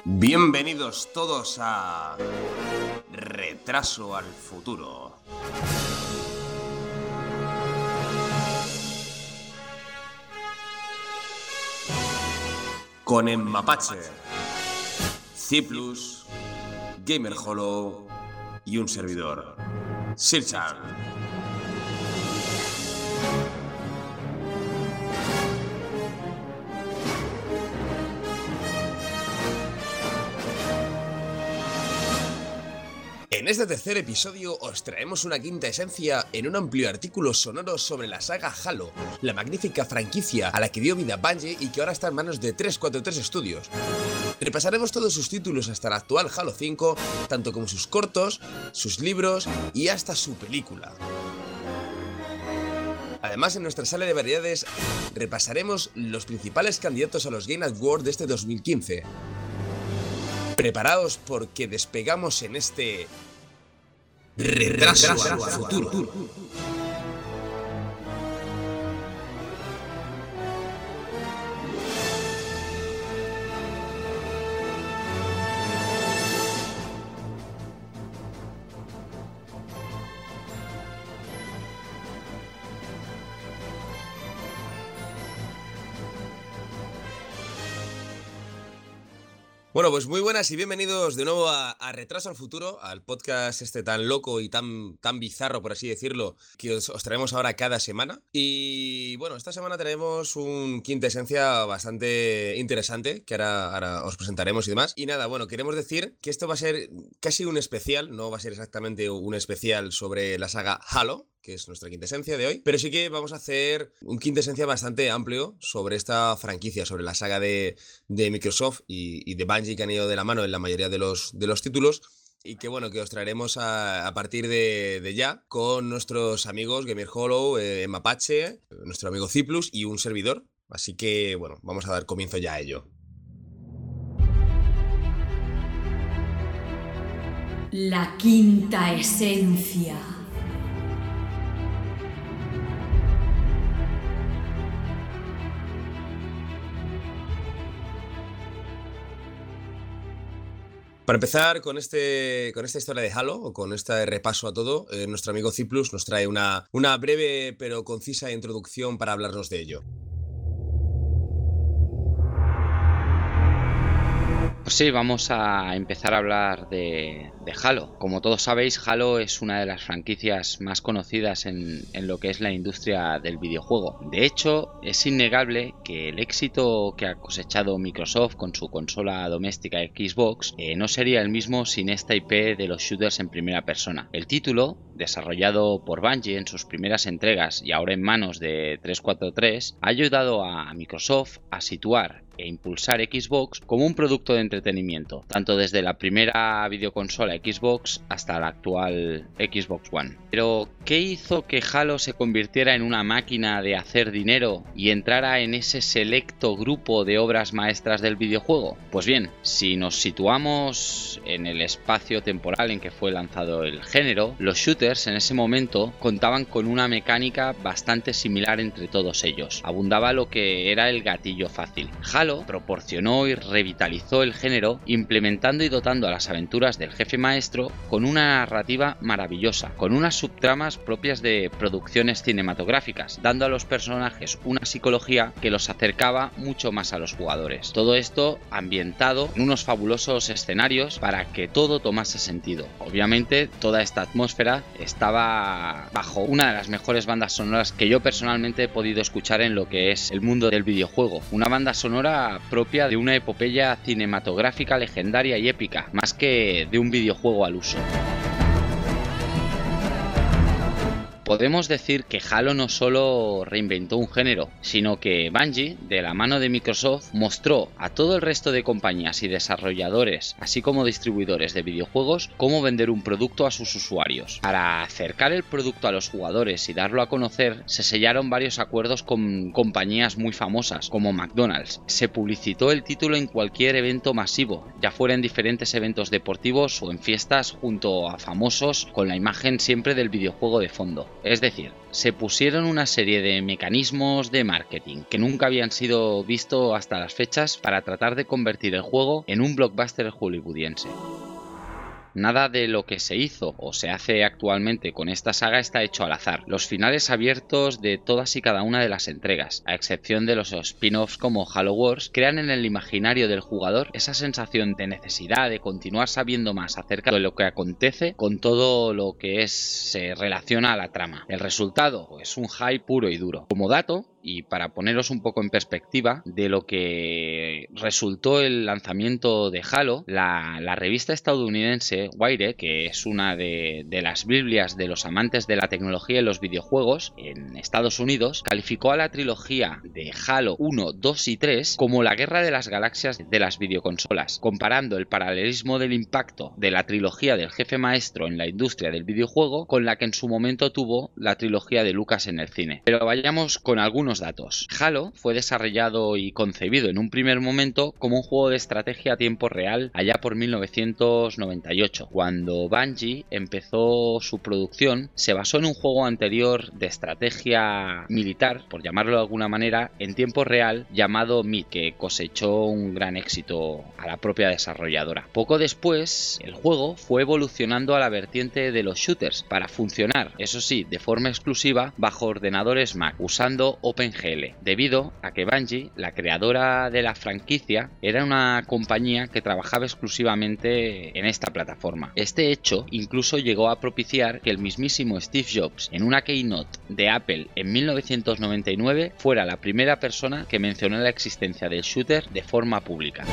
Bienvenidos todos a Retraso al Futuro. Con Mapache, Cyplus, Gamer Hollow y un servidor, Sirchan. En este tercer episodio os traemos una quinta esencia en un amplio artículo sonoro sobre la saga Halo, la magnífica franquicia a la que dio vida Bungie y que ahora está en manos de 343 Studios. Repasaremos todos sus títulos hasta el actual Halo 5, tanto como sus cortos, sus libros y hasta su película. Además, en nuestra sala de variedades repasaremos los principales candidatos a los Game Awards de este 2015. Preparaos porque despegamos en este Retraso al Futuro. Bueno, pues muy buenas y bienvenidos de nuevo a Retraso al Futuro, al podcast este tan loco y tan bizarro, por así decirlo, que os traemos ahora cada semana. Y bueno, esta semana tenemos un quinta esencia bastante interesante, que ahora os presentaremos y demás. Y nada, bueno, queremos decir que esto va a ser casi un especial, no va a ser exactamente un especial sobre la saga Halo, que es nuestra quintesencia de hoy, pero sí que vamos a hacer un quintesencia bastante amplio sobre esta franquicia, sobre la saga de Microsoft y de Bungie, que han ido de la mano en la mayoría de los títulos, y que bueno, que os traeremos a partir de ya con nuestros amigos Gamer Hollow, Mapache, nuestro amigo Cyplus y un servidor. Así que bueno, vamos a dar comienzo ya a ello. La quinta esencia. Para empezar con esta historia de Halo, o con este repaso a todo, nuestro amigo Cyplus nos trae una breve pero concisa introducción para hablarnos de ello. Pues sí, vamos a empezar a hablar de Halo. Como todos sabéis, Halo es una de las franquicias más conocidas en lo que es la industria del videojuego. De hecho, es innegable que el éxito que ha cosechado Microsoft con su consola doméstica Xbox no sería el mismo sin esta IP de los shooters en primera persona. El título, desarrollado por Bungie en sus primeras entregas y ahora en manos de 343, ha ayudado a Microsoft a situar e impulsar Xbox como un producto de entretenimiento, tanto desde la primera videoconsola Xbox hasta la actual Xbox One. Pero, ¿qué hizo que Halo se convirtiera en una máquina de hacer dinero y entrara en ese selecto grupo de obras maestras del videojuego? Pues bien, si nos situamos en el espacio temporal en que fue lanzado el género, los shooters en ese momento contaban con una mecánica bastante similar entre todos ellos. Abundaba lo que era el gatillo fácil. Halo proporcionó y revitalizó el género implementando y dotando a las aventuras del jefe maestro con una narrativa maravillosa, con unas subtramas propias de producciones cinematográficas, dando a los personajes una psicología que los acercaba mucho más a los jugadores. Todo esto ambientado en unos fabulosos escenarios para que todo tomase sentido. Obviamente toda esta atmósfera estaba bajo una de las mejores bandas sonoras que yo personalmente he podido escuchar en lo que es el mundo del videojuego. Una banda sonora propia de una epopeya cinematográfica legendaria y épica, más que de un videojuego al uso. Podemos decir que Halo no solo reinventó un género, sino que Bungie, de la mano de Microsoft, mostró a todo el resto de compañías y desarrolladores, así como distribuidores de videojuegos, cómo vender un producto a sus usuarios. Para acercar el producto a los jugadores y darlo a conocer, se sellaron varios acuerdos con compañías muy famosas, como McDonald's. Se publicitó el título en cualquier evento masivo, ya fuera en diferentes eventos deportivos o en fiestas junto a famosos, con la imagen siempre del videojuego de fondo. Es decir, se pusieron una serie de mecanismos de marketing que nunca habían sido vistos hasta las fechas para tratar de convertir el juego en un blockbuster hollywoodiense. Nada de lo que se hizo o se hace actualmente con esta saga está hecho al azar. Los finales abiertos de todas y cada una de las entregas, a excepción de los spin-offs como Halo Wars, crean en el imaginario del jugador esa sensación de necesidad de continuar sabiendo más acerca de lo que acontece con todo lo que se relaciona a la trama. El resultado es un hype puro y duro. Como dato, y para poneros un poco en perspectiva de lo que resultó el lanzamiento de Halo, la revista estadounidense Wired, que es una de las Biblias de los amantes de la tecnología y los videojuegos en Estados Unidos, calificó a la trilogía de Halo 1, 2 y 3 como la guerra de las galaxias de las videoconsolas, comparando el paralelismo del impacto de la trilogía del jefe maestro en la industria del videojuego con la que en su momento tuvo la trilogía de Lucas en el cine. Pero vayamos con algunos datos. Halo fue desarrollado y concebido en un primer momento como un juego de estrategia a tiempo real allá por 1998. Cuando Bungie empezó su producción, se basó en un juego anterior de estrategia militar, por llamarlo de alguna manera, en tiempo real llamado MID, que cosechó un gran éxito a la propia desarrolladora. Poco después, el juego fue evolucionando a la vertiente de los shooters para funcionar, eso sí, de forma exclusiva bajo ordenadores Mac, usando OpenGL, debido a que Bungie, la creadora de la franquicia, era una compañía que trabajaba exclusivamente en esta plataforma. Este hecho incluso llegó a propiciar que el mismísimo Steve Jobs, en una keynote de Apple en 1999, fuera la primera persona que mencionó la existencia del shooter de forma pública.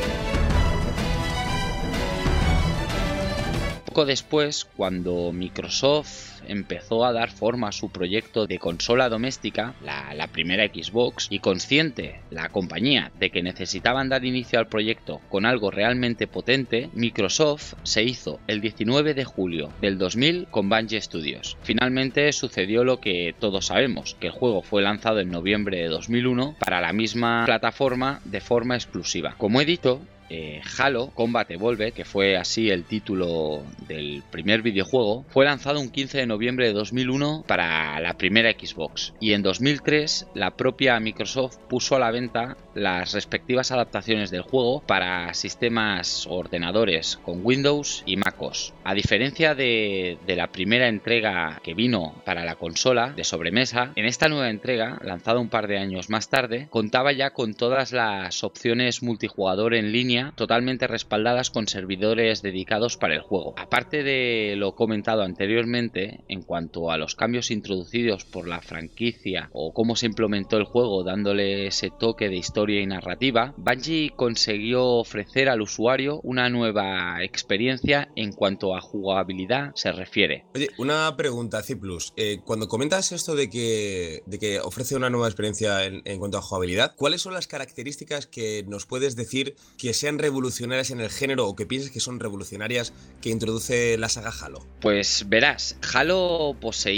Poco después, cuando Microsoft empezó a dar forma a su proyecto de consola doméstica, la primera Xbox, y consciente la compañía de que necesitaban dar inicio al proyecto con algo realmente potente, Microsoft se hizo el 19 de julio del 2000 con Bungie Studios. Finalmente sucedió lo que todos sabemos, que el juego fue lanzado en noviembre de 2001 para la misma plataforma de forma exclusiva. Como he dicho, Halo Combat Evolved, que fue así el título del primer videojuego, fue lanzado un 15 de noviembre de 2001 para la primera Xbox, y en 2003 la propia Microsoft puso a la venta las respectivas adaptaciones del juego para sistemas o ordenadores con Windows y MacOS. A diferencia de la primera entrega que vino para la consola de sobremesa, en esta nueva entrega, lanzada un par de años más tarde, contaba ya con todas las opciones multijugador en línea totalmente respaldadas con servidores dedicados para el juego. Aparte de lo comentado anteriormente en cuanto a los cambios introducidos por la franquicia o cómo se implementó el juego dándole ese toque de historia y narrativa, Bungie consiguió ofrecer al usuario una nueva experiencia en cuanto a jugabilidad se refiere. Oye, una pregunta, Ciplus. Cuando comentas esto de que ofrece una nueva experiencia en cuanto a jugabilidad, ¿cuáles son las características que nos puedes decir que sean revolucionarias en el género o que pienses que son revolucionarias que introduce la saga Halo? Pues verás, Halo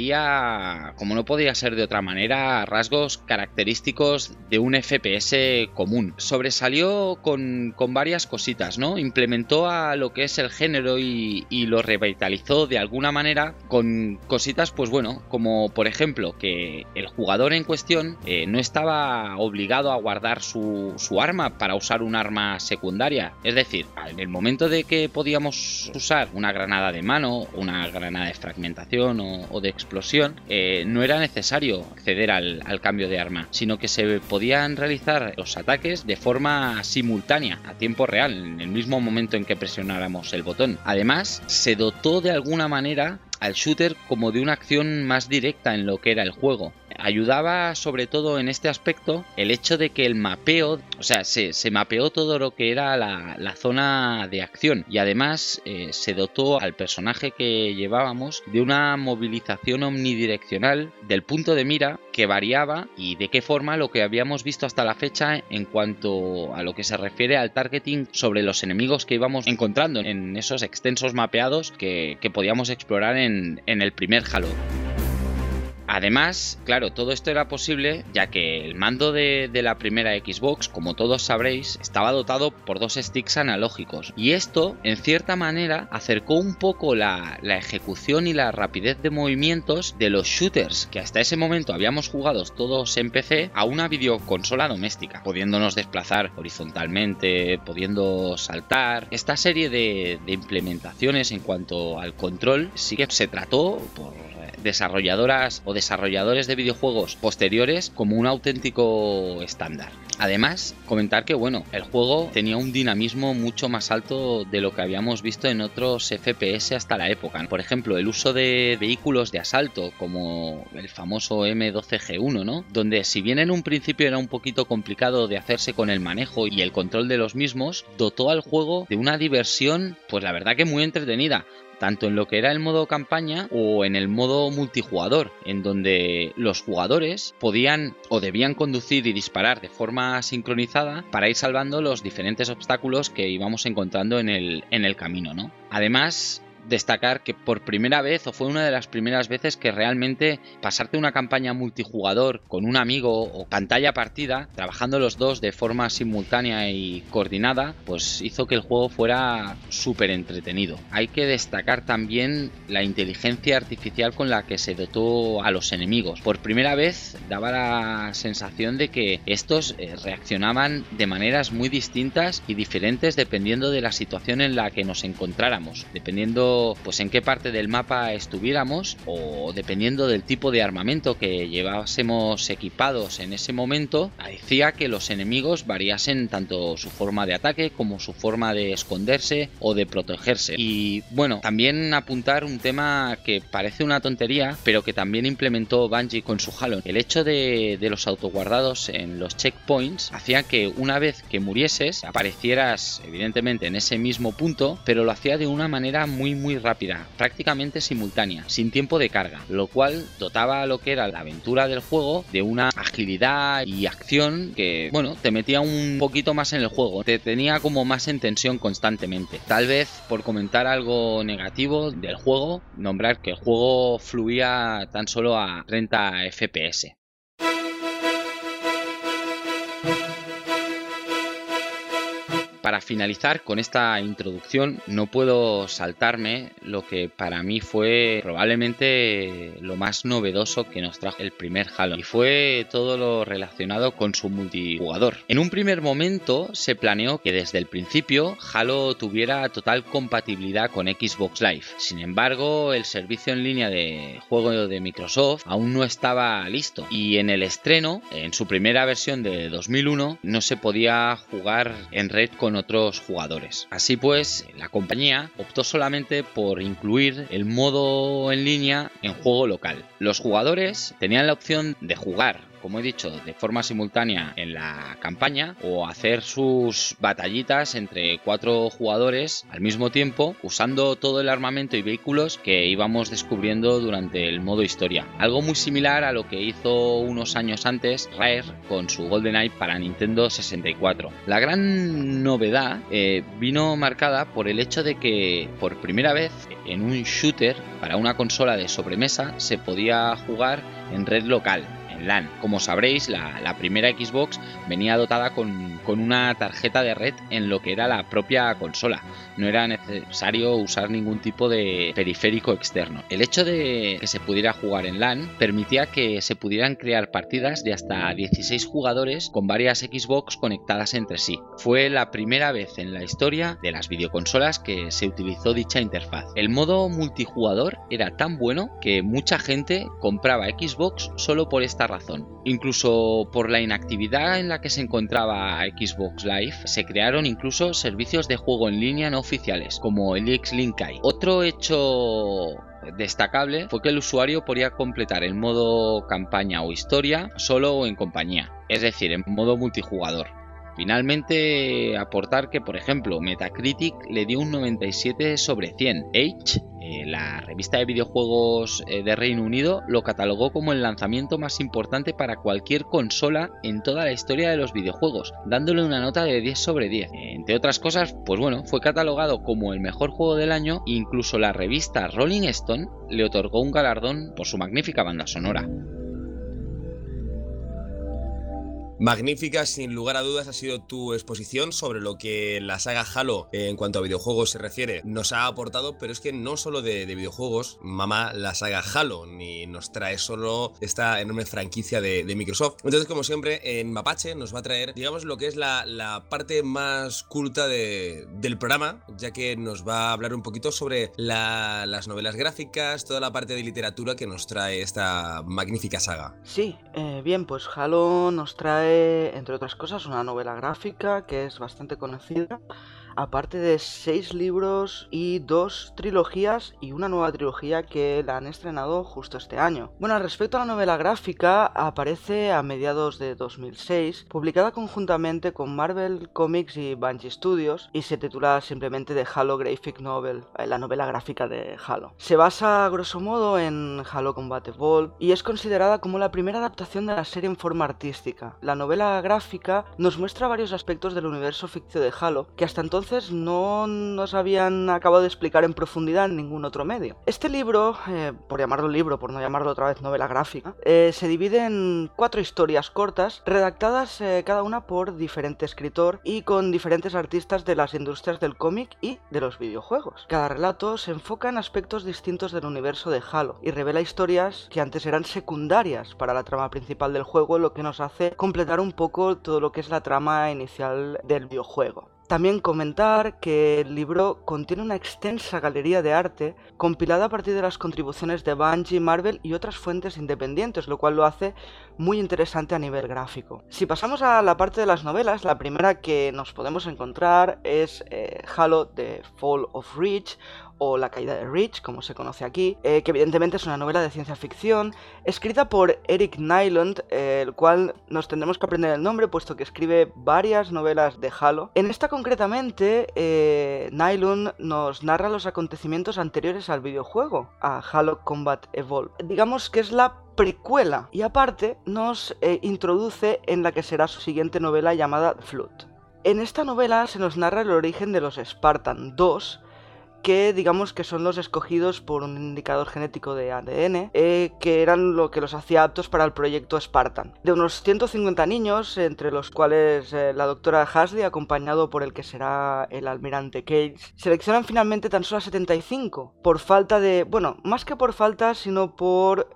poseía, como no podía ser de otra manera, rasgos característicos de un FPS común. Sobresalió con varias cositas, ¿no? Implementó a lo que es el género y lo revitalizó de alguna manera con cositas, pues bueno, como por ejemplo que el jugador en cuestión no estaba obligado a guardar su arma para usar un arma secundaria. Es decir, en el momento de que podíamos usar una granada de mano, una granada de fragmentación o de explosión, no era necesario acceder al cambio de arma, sino que se podían realizar los ataques de forma simultánea, a tiempo real, en el mismo momento en que presionáramos el botón. Además, se dotó de alguna manera al shooter como de una acción más directa en lo que era el juego. Ayudaba sobre todo en este aspecto el hecho de que el mapeo, o sea, se mapeó todo lo que era la zona de acción, y además se dotó al personaje que llevábamos de una movilización omnidireccional del punto de mira que variaba y de qué forma lo que habíamos visto hasta la fecha en cuanto a lo que se refiere al targeting sobre los enemigos que íbamos encontrando en esos extensos mapeados que podíamos explorar en el primer Halo. Además, claro, todo esto era posible ya que el mando de la primera Xbox, como todos sabréis, estaba dotado por 2 sticks analógicos, y esto, en cierta manera, acercó un poco la ejecución y la rapidez de movimientos de los shooters que hasta ese momento habíamos jugado todos en PC a una videoconsola doméstica, pudiéndonos desplazar horizontalmente, pudiendo saltar. Esta serie de implementaciones en cuanto al control sí que se trató por desarrolladoras o desarrolladores de videojuegos posteriores como un auténtico estándar. Además, comentar que el juego tenía un dinamismo mucho más alto de lo que habíamos visto en otros FPS hasta la época. Por ejemplo, el uso de vehículos de asalto como el famoso M12G1, ¿no? Donde si bien en un principio era un poquito complicado de hacerse con el manejo y el control de los mismos, dotó al juego de una diversión, pues la verdad que muy entretenida, tanto en lo que era el modo campaña o en el modo multijugador, en donde los jugadores podían o debían conducir y disparar de forma sincronizada para ir salvando los diferentes obstáculos que íbamos encontrando en el camino, ¿no? Además, destacar que por primera vez, o fue una de las primeras veces que realmente pasarte una campaña multijugador con un amigo o pantalla partida, trabajando los dos de forma simultánea y coordinada, pues hizo que el juego fuera súper entretenido. Hay que destacar también la inteligencia artificial con la que se dotó a los enemigos. Por primera vez daba la sensación de que estos reaccionaban de maneras muy distintas y diferentes dependiendo de la situación en la que nos encontráramos, dependiendo pues en qué parte del mapa estuviéramos o dependiendo del tipo de armamento que llevásemos equipados en ese momento. Hacía que los enemigos variasen tanto su forma de ataque como su forma de esconderse o de protegerse. Y también apuntar un tema que parece una tontería, pero que también implementó Bungie con su Halo. El hecho de los autoguardados en los checkpoints hacía que una vez que murieses aparecieras evidentemente en ese mismo punto, pero lo hacía de una manera muy rápida, prácticamente simultánea, sin tiempo de carga, lo cual dotaba a lo que era la aventura del juego de una agilidad y acción que, te metía un poquito más en el juego, te tenía como más en tensión constantemente. Tal vez, por comentar algo negativo del juego, nombrar que el juego fluía tan solo a 30 FPS. Para finalizar con esta introducción, no puedo saltarme lo que para mí fue probablemente lo más novedoso que nos trajo el primer Halo, y fue todo lo relacionado con su multijugador. En un primer momento se planeó que desde el principio Halo tuviera total compatibilidad con Xbox Live. Sin embargo, el servicio en línea de juego de Microsoft aún no estaba listo, y en el estreno, en su primera versión de 2001, no se podía jugar en red con otros jugadores. Así pues, la compañía optó solamente por incluir el modo en línea en juego local. Los jugadores tenían la opción de jugar, como he dicho, de forma simultánea en la campaña o hacer sus batallitas entre 4 jugadores al mismo tiempo, usando todo el armamento y vehículos que íbamos descubriendo durante el modo historia. Algo muy similar a lo que hizo unos años antes Rare con su GoldenEye para Nintendo 64. La gran novedad vino marcada por el hecho de que por primera vez en un shooter para una consola de sobremesa se podía jugar en red local, en LAN. Como sabréis, la primera Xbox venía dotada con una tarjeta de red en lo que era la propia consola. No era necesario usar ningún tipo de periférico externo. El hecho de que se pudiera jugar en LAN permitía que se pudieran crear partidas de hasta 16 jugadores con varias Xbox conectadas entre sí. Fue la primera vez en la historia de las videoconsolas que se utilizó dicha interfaz. El modo multijugador era tan bueno que mucha gente compraba Xbox solo por esta razón. Incluso por la inactividad en la que se encontraba Xbox Live, se crearon incluso servicios de juego en línea no oficiales, como el X-Link Kai. Otro hecho destacable fue que el usuario podía completar el modo campaña o historia solo o en compañía, es decir, en modo multijugador. Finalmente, aportar que, por ejemplo, Metacritic le dio un 97 sobre 100. Age, la revista de videojuegos de Reino Unido, lo catalogó como el lanzamiento más importante para cualquier consola en toda la historia de los videojuegos, dándole una nota de 10 sobre 10. Entre otras cosas, pues bueno, fue catalogado como el mejor juego del año e incluso la revista Rolling Stone le otorgó un galardón por su magnífica banda sonora. Magnífica, sin lugar a dudas, ha sido tu exposición sobre lo que la saga Halo, en cuanto a videojuegos se refiere, nos ha aportado, pero es que no solo de videojuegos, mama la saga Halo, ni nos trae solo esta enorme franquicia de Microsoft. Entonces, como siempre, en Mapache nos va a traer, digamos, lo que es la parte más culta del programa, ya que nos va a hablar un poquito sobre las novelas gráficas, toda la parte de literatura que nos trae esta magnífica saga. Sí, bien, pues Halo nos trae, entre otras cosas, una novela gráfica que es bastante conocida, aparte de 6 libros y 2 trilogías y una nueva trilogía que la han estrenado justo este año. Bueno, respecto a la novela gráfica, aparece a mediados de 2006, publicada conjuntamente con Marvel Comics y Bungie Studios, y se titula simplemente The Halo Graphic Novel, la novela gráfica de Halo. Se basa a grosso modo en Halo Combat Evolved y es considerada como la primera adaptación de la serie en forma artística. La novela gráfica nos muestra varios aspectos del universo ficticio de Halo que hasta entonces no nos habían acabado de explicar en profundidad en ningún otro medio. Este libro, por llamarlo libro, por no llamarlo otra vez novela gráfica, se divide en 4 historias cortas, redactadas cada una por diferente escritor y con diferentes artistas de las industrias del cómic y de los videojuegos. Cada relato se enfoca en aspectos distintos del universo de Halo y revela historias que antes eran secundarias para la trama principal del juego, lo que nos hace completar un poco todo lo que es la trama inicial del videojuego. También comentar que el libro contiene una extensa galería de arte compilada a partir de las contribuciones de Bungie, Marvel y otras fuentes independientes, lo cual lo hace muy interesante a nivel gráfico. Si pasamos a la parte de las novelas, la primera que nos podemos encontrar es Halo The Fall of Reach, o La caída de Reach, como se conoce aquí, que evidentemente es una novela de ciencia ficción, escrita por Eric Nylund, el cual nos tendremos que aprender el nombre, puesto que escribe varias novelas de Halo. En esta concretamente, Nylund nos narra los acontecimientos anteriores al videojuego, a Halo Combat Evolved. Digamos que es la precuela, y aparte nos introduce en la que será su siguiente novela llamada Flood. En esta novela se nos narra el origen de los Spartan 2, que digamos que son los escogidos por un indicador genético de ADN, que eran lo que los hacía aptos para el proyecto Spartan. De unos 150 niños, entre los cuales la doctora Hasley, acompañado por el que será el almirante Cage, seleccionan finalmente tan solo a 75, por falta de... bueno, más que por falta, sino por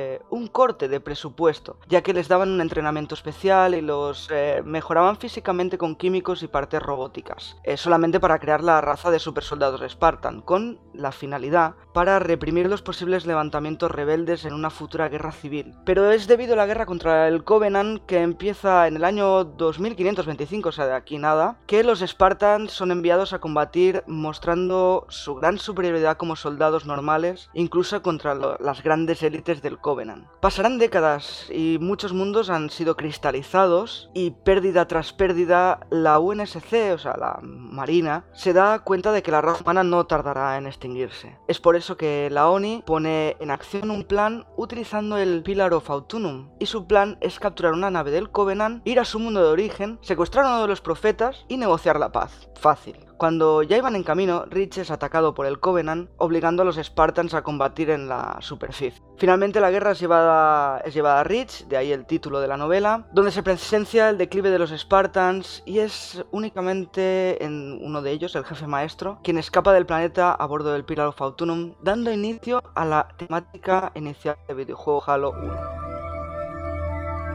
un corte de presupuesto, ya que les daban un entrenamiento especial y los mejoraban físicamente con químicos y partes robóticas, solamente para crear la raza de supersoldados Spartan, con la finalidad para reprimir los posibles levantamientos rebeldes en una futura guerra civil. Pero es debido a la guerra contra el Covenant, que empieza en el año 2525, o sea, de aquí nada, que los Spartans son enviados a combatir, mostrando su gran superioridad como soldados normales, incluso contra las grandes élites del Covenant. Pasarán décadas y muchos mundos han sido cristalizados, y pérdida tras pérdida, la UNSC, o sea, la Marina, se da cuenta de que la raza humana no tardará en extinguirse. Es por eso que la ONI pone en acción un plan utilizando el Pillar of Autumn, y su plan es capturar una nave del Covenant, ir a su mundo de origen, secuestrar a uno de los profetas y negociar la paz. Fácil. Cuando ya iban en camino, Reach es atacado por el Covenant, obligando a los Spartans a combatir en la superficie. Finalmente la guerra es llevada a Reach, de ahí el título de la novela, donde se presencia el declive de los Spartans, y es únicamente en uno de ellos, el jefe maestro, quien escapa del planeta a bordo del Pillar of Autumn, dando inicio a la temática inicial del videojuego Halo 1.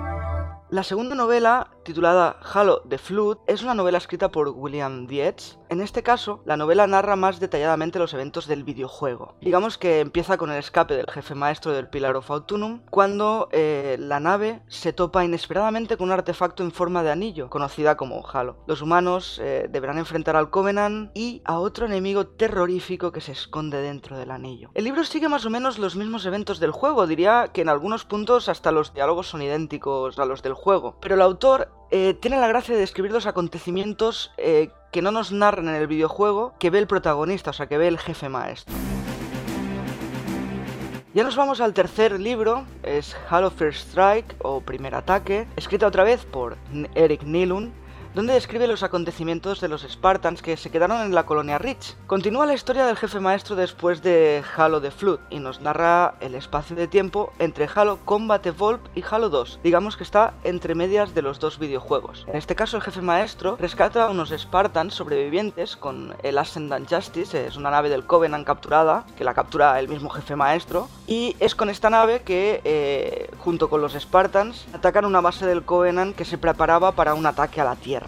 La segunda novela, titulada Halo The Flood, es una novela escrita por William Dietz, En este caso, la novela narra más detalladamente los eventos del videojuego. Digamos que empieza con el escape del jefe maestro del Pillar of Autumn, cuando la nave se topa inesperadamente con un artefacto en forma de anillo, conocida como Halo. Los humanos deberán enfrentar al Covenant y a otro enemigo terrorífico que se esconde dentro del anillo. El libro sigue más o menos los mismos eventos del juego, diría que en algunos puntos hasta los diálogos son idénticos a los del juego, pero el autor tiene la gracia de describir los acontecimientos que no nos narran en el videojuego, que ve el protagonista, o sea, que ve el jefe maestro. Ya nos vamos al tercer libro, es Halo First Strike, o Primer Ataque, escrita otra vez por Eric Nylund, donde describe los acontecimientos de los Spartans que se quedaron en la colonia Reach. Continúa la historia del jefe maestro después de Halo The Flood y nos narra el espacio de tiempo entre Halo Combat Evolved y Halo 2. Digamos que está entre medias de los dos videojuegos. En este caso el jefe maestro rescata a unos Spartans sobrevivientes con el Ascendant Justice, es una nave del Covenant capturada, que la captura el mismo jefe maestro, y es con esta nave que, junto con los Spartans, atacan una base del Covenant que se preparaba para un ataque a la Tierra.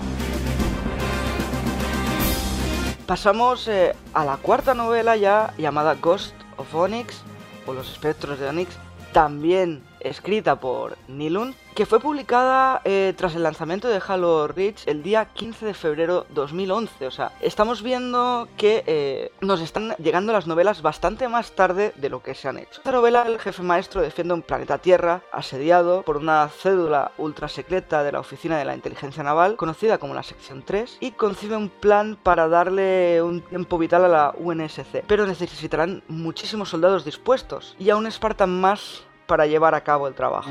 Pasamos a la cuarta novela ya, llamada Ghost of Onyx, o Los Espectros de Onyx, también escrita por Nylund, que fue publicada tras el lanzamiento de Halo Reach el día 15 de febrero 2011. O sea, estamos viendo que nos están llegando las novelas bastante más tarde de lo que se han hecho. Esta novela, el jefe maestro defiende un planeta Tierra asediado por una cédula ultra secreta de la Oficina de la Inteligencia Naval, conocida como la Sección 3, y concibe un plan para darle un tiempo vital a la UNSC. Pero necesitarán muchísimos soldados dispuestos y a un Spartan más para llevar a cabo el trabajo.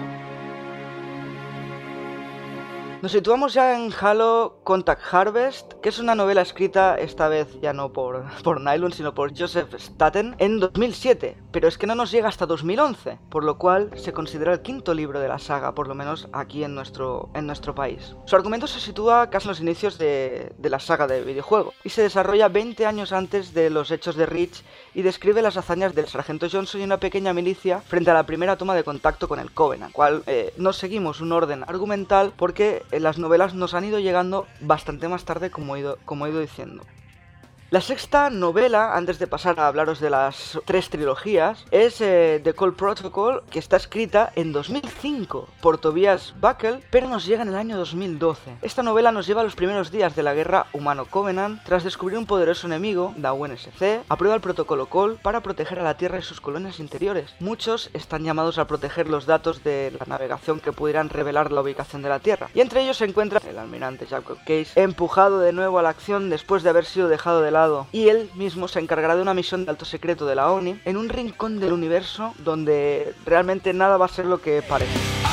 Nos situamos ya en Halo Contact Harvest, que es una novela escrita, esta vez ya no por Nylund, sino por Joseph Staten, en 2007, pero es que no nos llega hasta 2011, por lo cual se considera el quinto libro de la saga, por lo menos aquí en nuestro país. Su argumento se sitúa casi en los inicios de la saga de videojuego, y se desarrolla 20 años antes de los hechos de Reach, y describe las hazañas del sargento Johnson y una pequeña milicia frente a la primera toma de contacto con el Covenant, cual no seguimos un orden argumental porque las novelas nos han ido llegando bastante más tarde, como he ido diciendo. La sexta novela, antes de pasar a hablaros de las tres trilogías, es The Call Protocol, que está escrita en 2005 por Tobias Buckle, pero nos llega en el año 2012. Esta novela nos lleva a los primeros días de la guerra humano-Covenant. Tras descubrir un poderoso enemigo, la UNSC aprueba el protocolo Call para proteger a la Tierra y sus colonias interiores. Muchos están llamados a proteger los datos de la navegación que pudieran revelar la ubicación de la Tierra, y entre ellos se encuentra el almirante Jacob Case, empujado de nuevo a la acción después de haber sido dejado de lado, y él mismo se encargará de una misión de alto secreto de la ONI en un rincón del universo donde realmente nada va a ser lo que parece.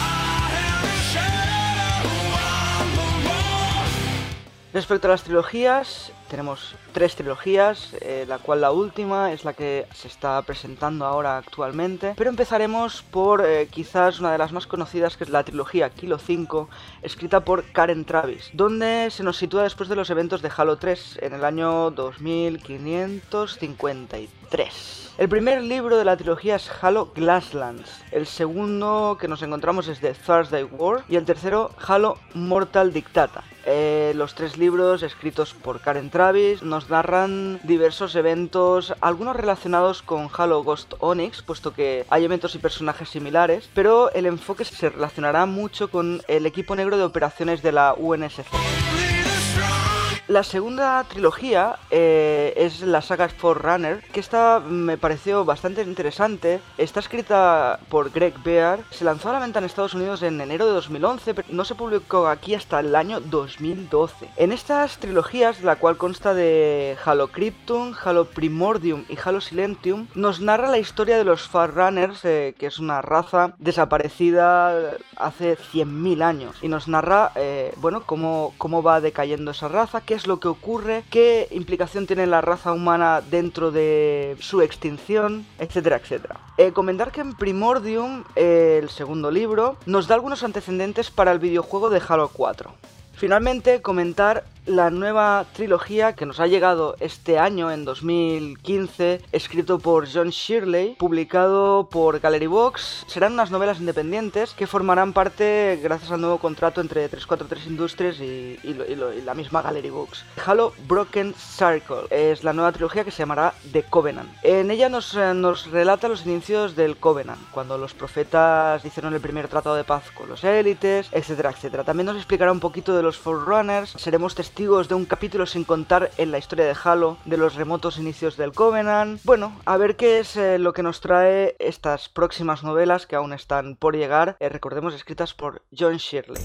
Respecto a las trilogías, tenemos tres trilogías, la cual la última es la que se está presentando ahora actualmente, pero empezaremos por quizás una de las más conocidas, que es la trilogía Kilo 5, escrita por Karen Traviss, donde se nos sitúa después de los eventos de Halo 3 en el año 2553. El primer libro de la trilogía es Halo Glasslands, el segundo que nos encontramos es The Thursday War y el tercero Halo Mortal Dictata. Los tres libros, escritos por Karen Traviss, nos narran diversos eventos, algunos relacionados con Halo Ghost Onyx, puesto que hay eventos y personajes similares, pero el enfoque se relacionará mucho con el equipo negro de operaciones de la UNSC. La segunda trilogía es la saga Forerunner, que esta me pareció bastante interesante. Está escrita por Greg Bear, se lanzó a la venta en Estados Unidos en enero de 2011, pero no se publicó aquí hasta el año 2012. En estas trilogías, la cual consta de Halo Krypton, Halo Primordium y Halo Silentium, nos narra la historia de los Forerunners, que es una raza desaparecida hace 100.000 años, y nos narra cómo va decayendo esa raza, qué es lo que ocurre, qué implicación tiene la raza humana dentro de su extinción, etcétera, etcétera. Comentar que en Primordium, el segundo libro, nos da algunos antecedentes para el videojuego de Halo 4. Finalmente, comentar la nueva trilogía que nos ha llegado este año, en 2015, escrito por John Shirley, publicado por Gallery Box. Serán unas novelas independientes que formarán parte gracias al nuevo contrato entre 343 Industries y la misma Gallery Box. Halo Broken Circle es la nueva trilogía que se llamará The Covenant. En ella nos relata los inicios del Covenant, cuando los profetas hicieron el primer tratado de paz con los élites, etcétera, etcétera. También nos explicará un poquito de los Forerunners. Seremos testigos de un capítulo sin contar en la historia de Halo de los remotos inicios del Covenant. Bueno, a ver qué es lo que nos trae estas próximas novelas que aún están por llegar, recordemos, escritas por John Shirley.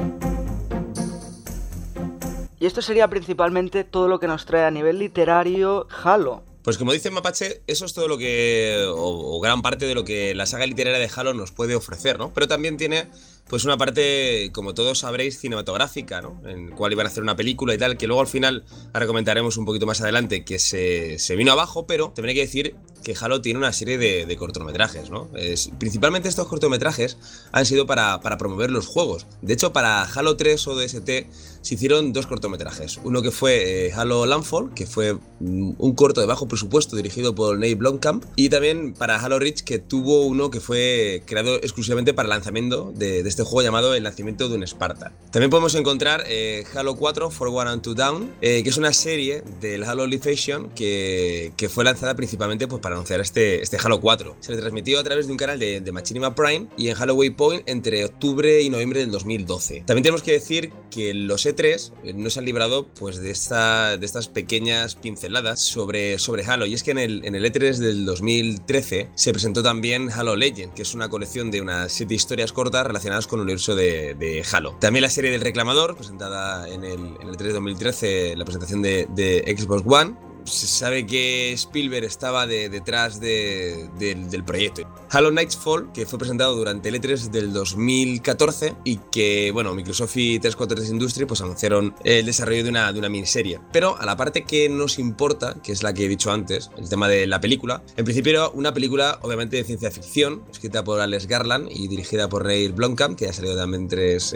Y esto sería principalmente todo lo que nos trae a nivel literario Halo. Pues como dice Mapache, eso es todo lo que, o gran parte de lo que la saga literaria de Halo nos puede ofrecer, ¿no? Pero también tiene pues una parte, como todos sabréis, cinematográfica, ¿no? En la cual iban a hacer una película y tal, que luego al final, ahora comentaremos un poquito más adelante, que se vino abajo, pero también hay que decir que Halo tiene una serie de cortometrajes, ¿no? Principalmente estos cortometrajes han sido para promover los juegos. De hecho, para Halo 3 ODST se hicieron 2 cortometrajes. Uno que fue Halo Landfall, que fue un corto de bajo presupuesto dirigido por Neil Blomkamp, y también para Halo Reach, que tuvo uno que fue creado exclusivamente para el lanzamiento de este juego llamado El nacimiento de un Esparta. También podemos encontrar Halo 4 Forward and to Down, que es una serie del Halo Live Action que fue lanzada principalmente pues, para anunciar este Halo 4. Se le transmitió a través de un canal de Machinima Prime y en Halo Waypoint entre octubre y noviembre del 2012. También tenemos que decir que los E3 no se han librado pues, de estas pequeñas pinceladas sobre Halo, y es que en el E3 del 2013 se presentó también Halo Legend, que es una colección de unas 7 historias cortas relacionadas con el universo de Halo. También la serie del Reclamador, presentada en el E3 de 2013, la presentación de Xbox One. Se sabe que Spielberg estaba detrás del proyecto. Halo Nightfall, que fue presentado durante el E3 del 2014 y que, bueno, Microsoft y 343 Industries pues anunciaron el desarrollo de una miniserie. Pero a la parte que nos importa, que es la que he dicho antes, el tema de la película, en principio era una película obviamente de ciencia ficción, escrita por Alex Garland y dirigida por Neil Blomkamp, que ha salido antes,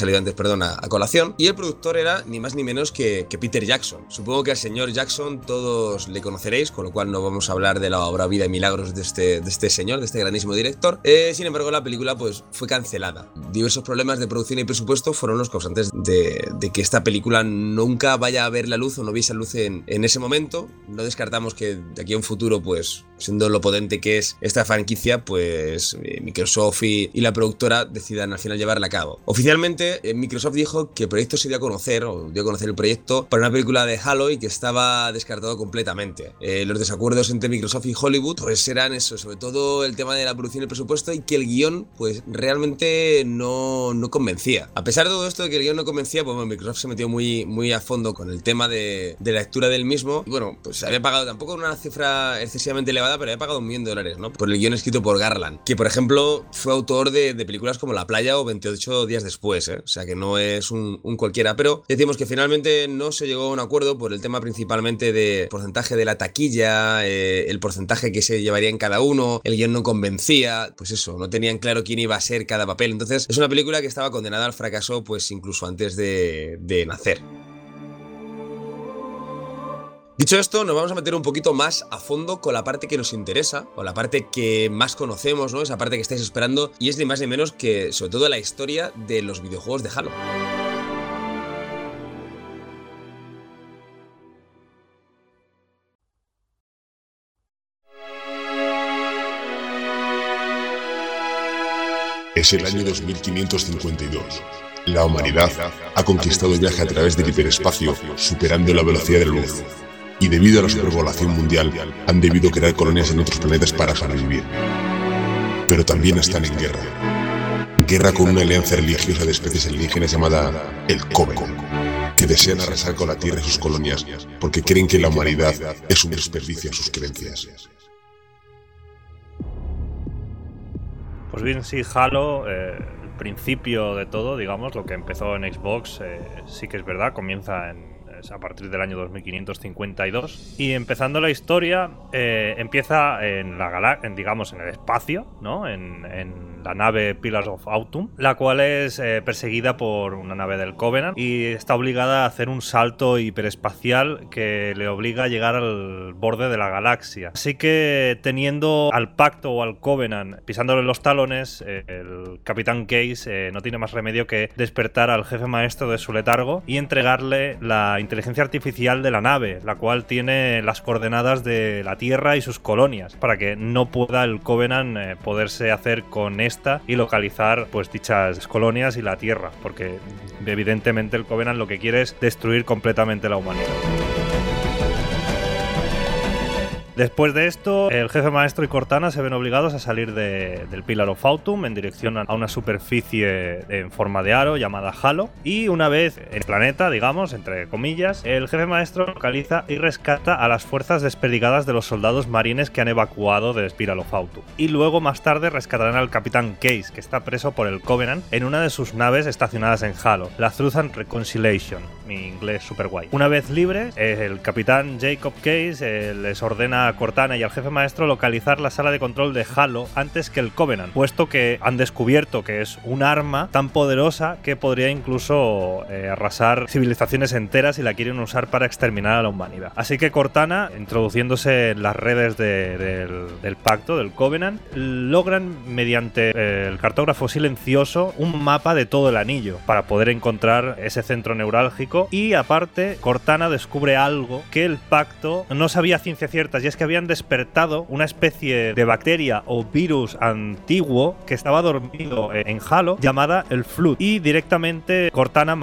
a colación, y el productor era ni más ni menos que Peter Jackson. Supongo que al señor Jackson todos le conoceréis, con lo cual no vamos a hablar de la obra Vida y Milagros de este señor, de este grandísimo director. Sin embargo, la película pues fue cancelada. Diversos problemas de producción y presupuesto fueron los causantes de que esta película nunca vaya a ver la luz o no viese la luz en ese momento. No descartamos que de aquí a un futuro, pues siendo lo potente que es esta franquicia, pues Microsoft y la productora decidan al final llevarla a cabo. Oficialmente, Microsoft dijo que el proyecto se dio a conocer, o dio a conocer el proyecto para una película de Halo y que estaba descartado completamente. Los desacuerdos entre Microsoft y Hollywood pues eran eso, sobre todo el tema de la producción y el presupuesto, y que el guión pues realmente no convencía. A pesar de todo esto de que el guión no convencía, pues bueno, Microsoft se metió muy a fondo con el tema de la lectura del mismo. Y bueno, pues había pagado tampoco una cifra excesivamente elevada, pero había pagado $1 millón, ¿no? Por el guión escrito por Garland, que por ejemplo fue autor de películas como La Playa o 28 días después, ¿eh? O sea que no es un cualquiera, pero decimos que finalmente no se llegó a un acuerdo por el tema principalmente de porcentaje de la taquilla, el porcentaje que se llevaría en cada uno, el guión no convencía, pues eso, no tenían claro quién iba a ser cada papel. Entonces es una película que estaba condenada al fracaso pues incluso antes de nacer. Dicho esto, nos vamos a meter un poquito más a fondo con la parte que nos interesa, o la parte que más conocemos, ¿no? Esa parte que estáis esperando, y es ni más ni menos que, sobre todo, la historia de los videojuegos de Halo. Es el año 2552. La humanidad ha conquistado el viaje a través del hiperespacio, superando la velocidad de la luz. Y debido a la superpoblación mundial, han debido crear colonias en otros planetas para sobrevivir. Pero también están en guerra. Guerra con una alianza religiosa de especies alienígenas llamada el Covenant, que desean arrasar con la Tierra y sus colonias porque creen que la humanidad es un desperdicio a sus creencias. Pues bien, sí, Halo, el principio de todo, digamos, lo que empezó en Xbox, sí que es verdad, comienza es a partir del año 2552. Y empezando la historia, empieza en digamos, en el espacio, ¿no? En la nave Pillars of Autumn, la cual es perseguida por una nave del Covenant y está obligada a hacer un salto hiperespacial que le obliga a llegar al borde de la galaxia. Así que, teniendo al Pacto o al Covenant pisándole los talones, el Capitán Case no tiene más remedio que despertar al jefe maestro de su letargo y entregarle la inteligencia artificial de la nave, la cual tiene las coordenadas de la Tierra y sus colonias, para que no pueda el Covenant poderse hacer con esta y localizar pues dichas colonias y la Tierra, porque evidentemente el Covenant lo que quiere es destruir completamente la humanidad. Después de esto, el jefe maestro y Cortana se ven obligados a salir del Pillar of Autumn en dirección a una superficie en forma de aro llamada Halo, y una vez en el planeta, digamos, entre comillas, el jefe maestro localiza y rescata a las fuerzas desperdigadas de los soldados marines que han evacuado del Pillar of Autumn. Y luego, más tarde, rescatarán al Capitán Case, que está preso por el Covenant en una de sus naves estacionadas en Halo, la Truth and Reconciliation, mi inglés super guay. Una vez libre, el Capitán Jacob Case les ordena a Cortana y al jefe maestro localizar la sala de control de Halo antes que el Covenant, puesto que han descubierto que es un arma tan poderosa que podría incluso arrasar civilizaciones enteras y la quieren usar para exterminar a la humanidad. Así que Cortana, introduciéndose en las redes del pacto, del Covenant, logran mediante el cartógrafo silencioso un mapa de todo el anillo para poder encontrar ese centro neurálgico, y aparte Cortana descubre algo que el pacto no sabía a ciencia cierta, y es que habían despertado una especie de bacteria o virus antiguo que estaba dormido en Halo llamada el Flood, y directamente Cortana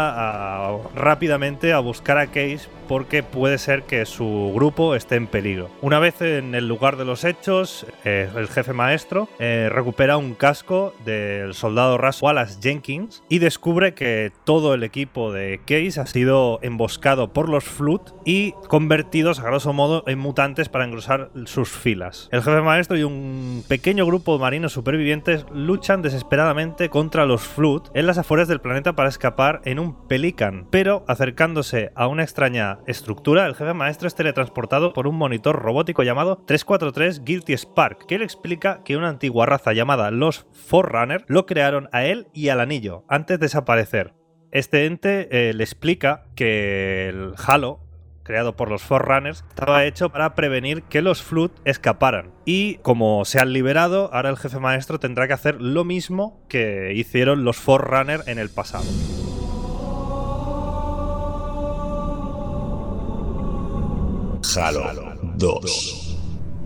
manda rápidamente a buscar a Case porque puede ser que su grupo esté en peligro. Una vez en el lugar de los hechos, el jefe maestro recupera un casco del soldado raso Wallace Jenkins y descubre que todo el equipo de Case ha sido emboscado por los Flood y convertidos a grosso modo en mutantes para engrosar sus filas. El jefe maestro y un pequeño grupo de marinos supervivientes luchan desesperadamente contra los Flood en las afueras del planeta para escapar en un Pelican, pero acercándose a una extraña estructura, el jefe maestro es teletransportado por un monitor robótico llamado 343 Guilty Spark, que le explica que una antigua raza llamada los Forerunner lo crearon a él y al anillo antes de desaparecer. Este ente le explica que el Halo, creado por los Forerunners, estaba hecho para prevenir que los Flood escaparan. Y como se han liberado, ahora el jefe maestro tendrá que hacer lo mismo que hicieron los Forerunner en el pasado. Halo 2.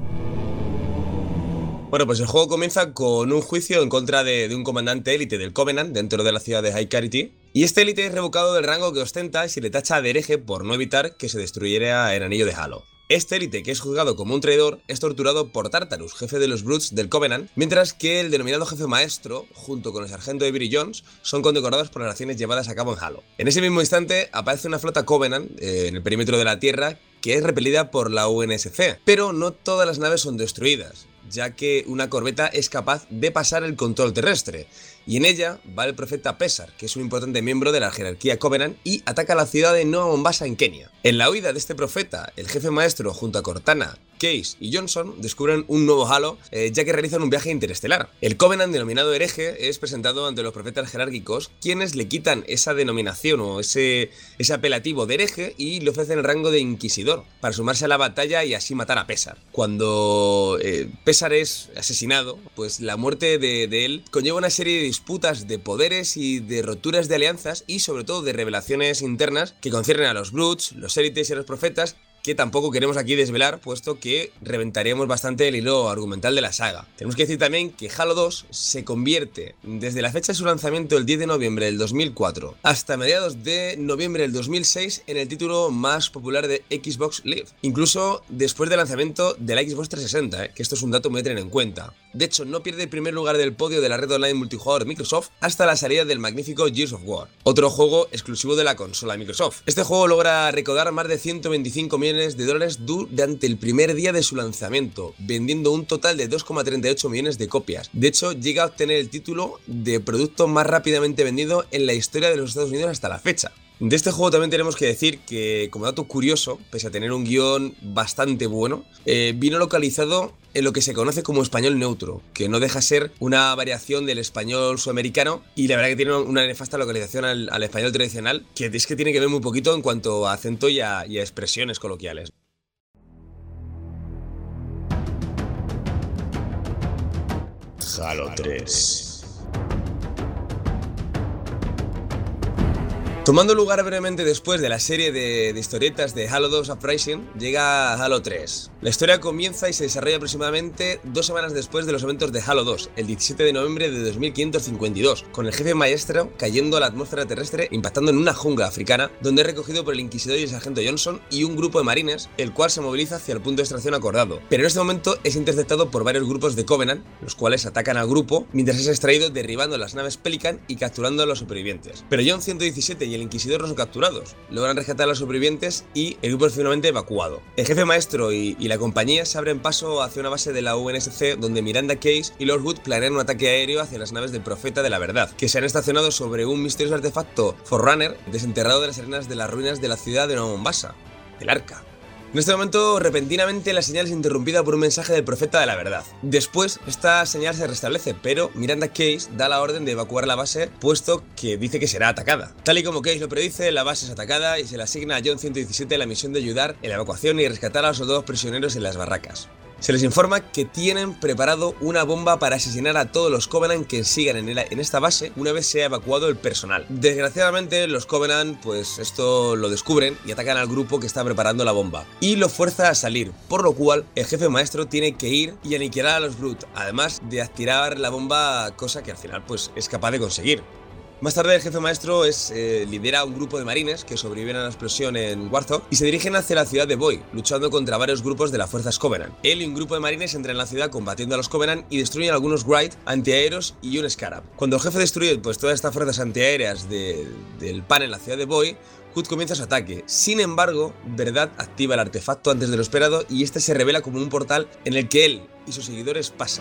Bueno, pues el juego comienza con un juicio en contra de un comandante élite del Covenant dentro de la ciudad de High Carity, y este élite es revocado del rango que ostenta y se le tacha de hereje por no evitar que se destruyera el anillo de Halo. Este élite, que es juzgado como un traidor, es torturado por Tartarus, jefe de los Brutes del Covenant, mientras que el denominado jefe maestro, junto con el sargento Avery Jones, son condecorados por las acciones llevadas a cabo en Halo. En ese mismo instante aparece una flota Covenant en el perímetro de la Tierra que es repelida por la UNSC, pero no todas las naves son destruidas, ya que una corbeta es capaz de pasar el control terrestre, y en ella va el profeta Pesar, que es un importante miembro de la jerarquía Covenant, y ataca la ciudad de Nueva Mombasa en Kenia. En la huida de este profeta, el jefe maestro junto a Cortana, Case y Johnson descubren un nuevo Halo, ya que realizan un viaje interestelar. El Covenant, denominado hereje, es presentado ante los profetas jerárquicos, quienes le quitan esa denominación o ese apelativo de hereje y le ofrecen el rango de inquisidor para sumarse a la batalla y así matar a Pesar. Cuando Pesar es asesinado, pues la muerte de él conlleva una serie de disputas de poderes y de roturas de alianzas y sobre todo de revelaciones internas que conciernen a los Brutes, los élites y a los profetas, que tampoco queremos aquí desvelar, puesto que reventaríamos bastante el hilo argumental de la saga. Tenemos que decir también que Halo 2 se convierte, desde la fecha de su lanzamiento el 10 de noviembre del 2004 hasta mediados de noviembre del 2006, en el título más popular de Xbox Live, incluso después del lanzamiento de la Xbox 360, que esto es un dato muy a tener en cuenta. De hecho, no pierde el primer lugar del podio de la red online multijugador de Microsoft hasta la salida del magnífico Gears of War, otro juego exclusivo de la consola de Microsoft. Este juego logra recaudar más de 125 millones de dólares durante el primer día de su lanzamiento, vendiendo un total de 2,38 millones de copias. De hecho, llega a obtener el título de producto más rápidamente vendido en la historia de los Estados Unidos hasta la fecha. De este juego también tenemos que decir que, como dato curioso, pese a tener un guión bastante bueno, vino localizado en lo que se conoce como español neutro, que no deja ser una variación del español sudamericano, y la verdad que tiene una nefasta localización al español tradicional, que es que tiene que ver muy poquito en cuanto a acento y a expresiones coloquiales. Halo 3. Tomando lugar brevemente después de la serie de historietas de Halo 2 Uprising, llega Halo 3. La historia comienza y se desarrolla aproximadamente 2 semanas después de los eventos de Halo 2, el 17 de noviembre de 2552, con el jefe maestro cayendo a la atmósfera terrestre impactando en una jungla africana, donde es recogido por el Inquisidor y el Sargento Johnson y un grupo de marines, el cual se moviliza hacia el punto de extracción acordado. Pero en este momento es interceptado por varios grupos de Covenant, los cuales atacan al grupo mientras es extraído, derribando las naves Pelican y capturando a los supervivientes. Pero John 117 y el Inquisidor no son capturados, logran rescatar a los supervivientes y el grupo es finalmente evacuado. El jefe maestro y la compañía se abren paso hacia una base de la UNSC, donde Miranda Case y Lord Wood planean un ataque aéreo hacia las naves del Profeta de la Verdad, que se han estacionado sobre un misterioso artefacto Forerunner desenterrado de las arenas de las ruinas de la ciudad de Nueva Mombasa, del Arca. En este momento, repentinamente, la señal es interrumpida por un mensaje del Profeta de la Verdad. Después, esta señal se restablece, pero Miranda Case da la orden de evacuar la base, puesto que dice que será atacada. Tal y como Case lo predice, la base es atacada y se le asigna a John 117 la misión de ayudar en la evacuación y rescatar a los soldados prisioneros en las barracas. Se les informa que tienen preparado una bomba para asesinar a todos los Covenant que sigan en esta base una vez sea evacuado el personal. Desgraciadamente, los Covenant pues esto lo descubren y atacan al grupo que está preparando la bomba y lo fuerza a salir, por lo cual el jefe maestro tiene que ir y aniquilar a los Brute, además de activar la bomba, cosa que al final pues es capaz de conseguir. Más tarde el jefe maestro lidera un grupo de marines que sobreviven a la explosión en Warthog y se dirigen hacia la ciudad de Boy, luchando contra varios grupos de las fuerzas Covenant. Él y un grupo de marines entran en la ciudad combatiendo a los Covenant y destruyen algunos Wright antiaéreos y un Scarab. Cuando el jefe destruye pues todas estas fuerzas antiaéreas del PAN en la ciudad de Boy, Hood comienza su ataque. Sin embargo, Verdad activa el artefacto antes de lo esperado y este se revela como un portal en el que él y sus seguidores pasan.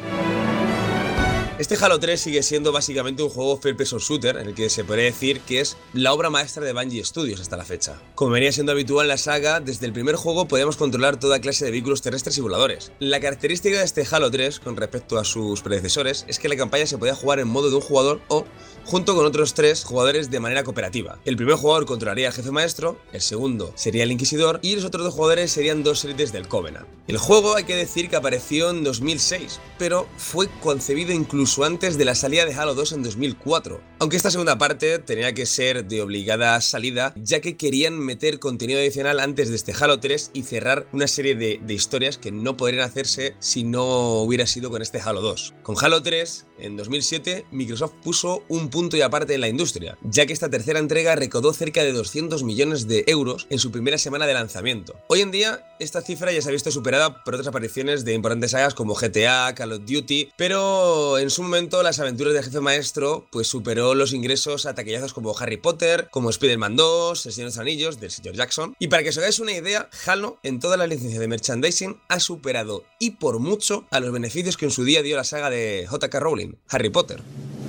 Este Halo 3 sigue siendo básicamente un juego first person shooter, en el que se podría decir que es la obra maestra de Bungie Studios hasta la fecha. Como venía siendo habitual en la saga, desde el primer juego podíamos controlar toda clase de vehículos terrestres y voladores. La característica de este Halo 3 con respecto a sus predecesores es que la campaña se podía jugar en modo de un jugador o junto con otros 3 jugadores de manera cooperativa. El primer jugador controlaría al jefe maestro, el segundo sería el Inquisidor y los otros 2 jugadores serían 2 élites del Covenant. El juego hay que decir que apareció en 2006, pero fue concebido incluso antes de la salida de Halo 2 en 2004, aunque esta segunda parte tenía que ser de obligada salida, ya que querían meter contenido adicional antes de este Halo 3 y cerrar una serie de historias que no podrían hacerse si no hubiera sido con este Halo 2. Con Halo 3, en 2007, Microsoft puso un punto y aparte en la industria, ya que esta tercera entrega recaudó cerca de 200 millones de euros en su primera semana de lanzamiento. Hoy en día, esta cifra ya se ha visto superada por otras apariciones de importantes sagas como GTA, Call of Duty, pero en su momento las aventuras del jefe maestro pues superó los ingresos a taquillazos como Harry Potter, como Spider-Man 2, El Señor de los Anillos del señor Jackson. Y para que os hagáis una idea, Halo en toda la licencia de merchandising ha superado y por mucho a los beneficios que en su día dio la saga de J.K. Rowling, Harry Potter.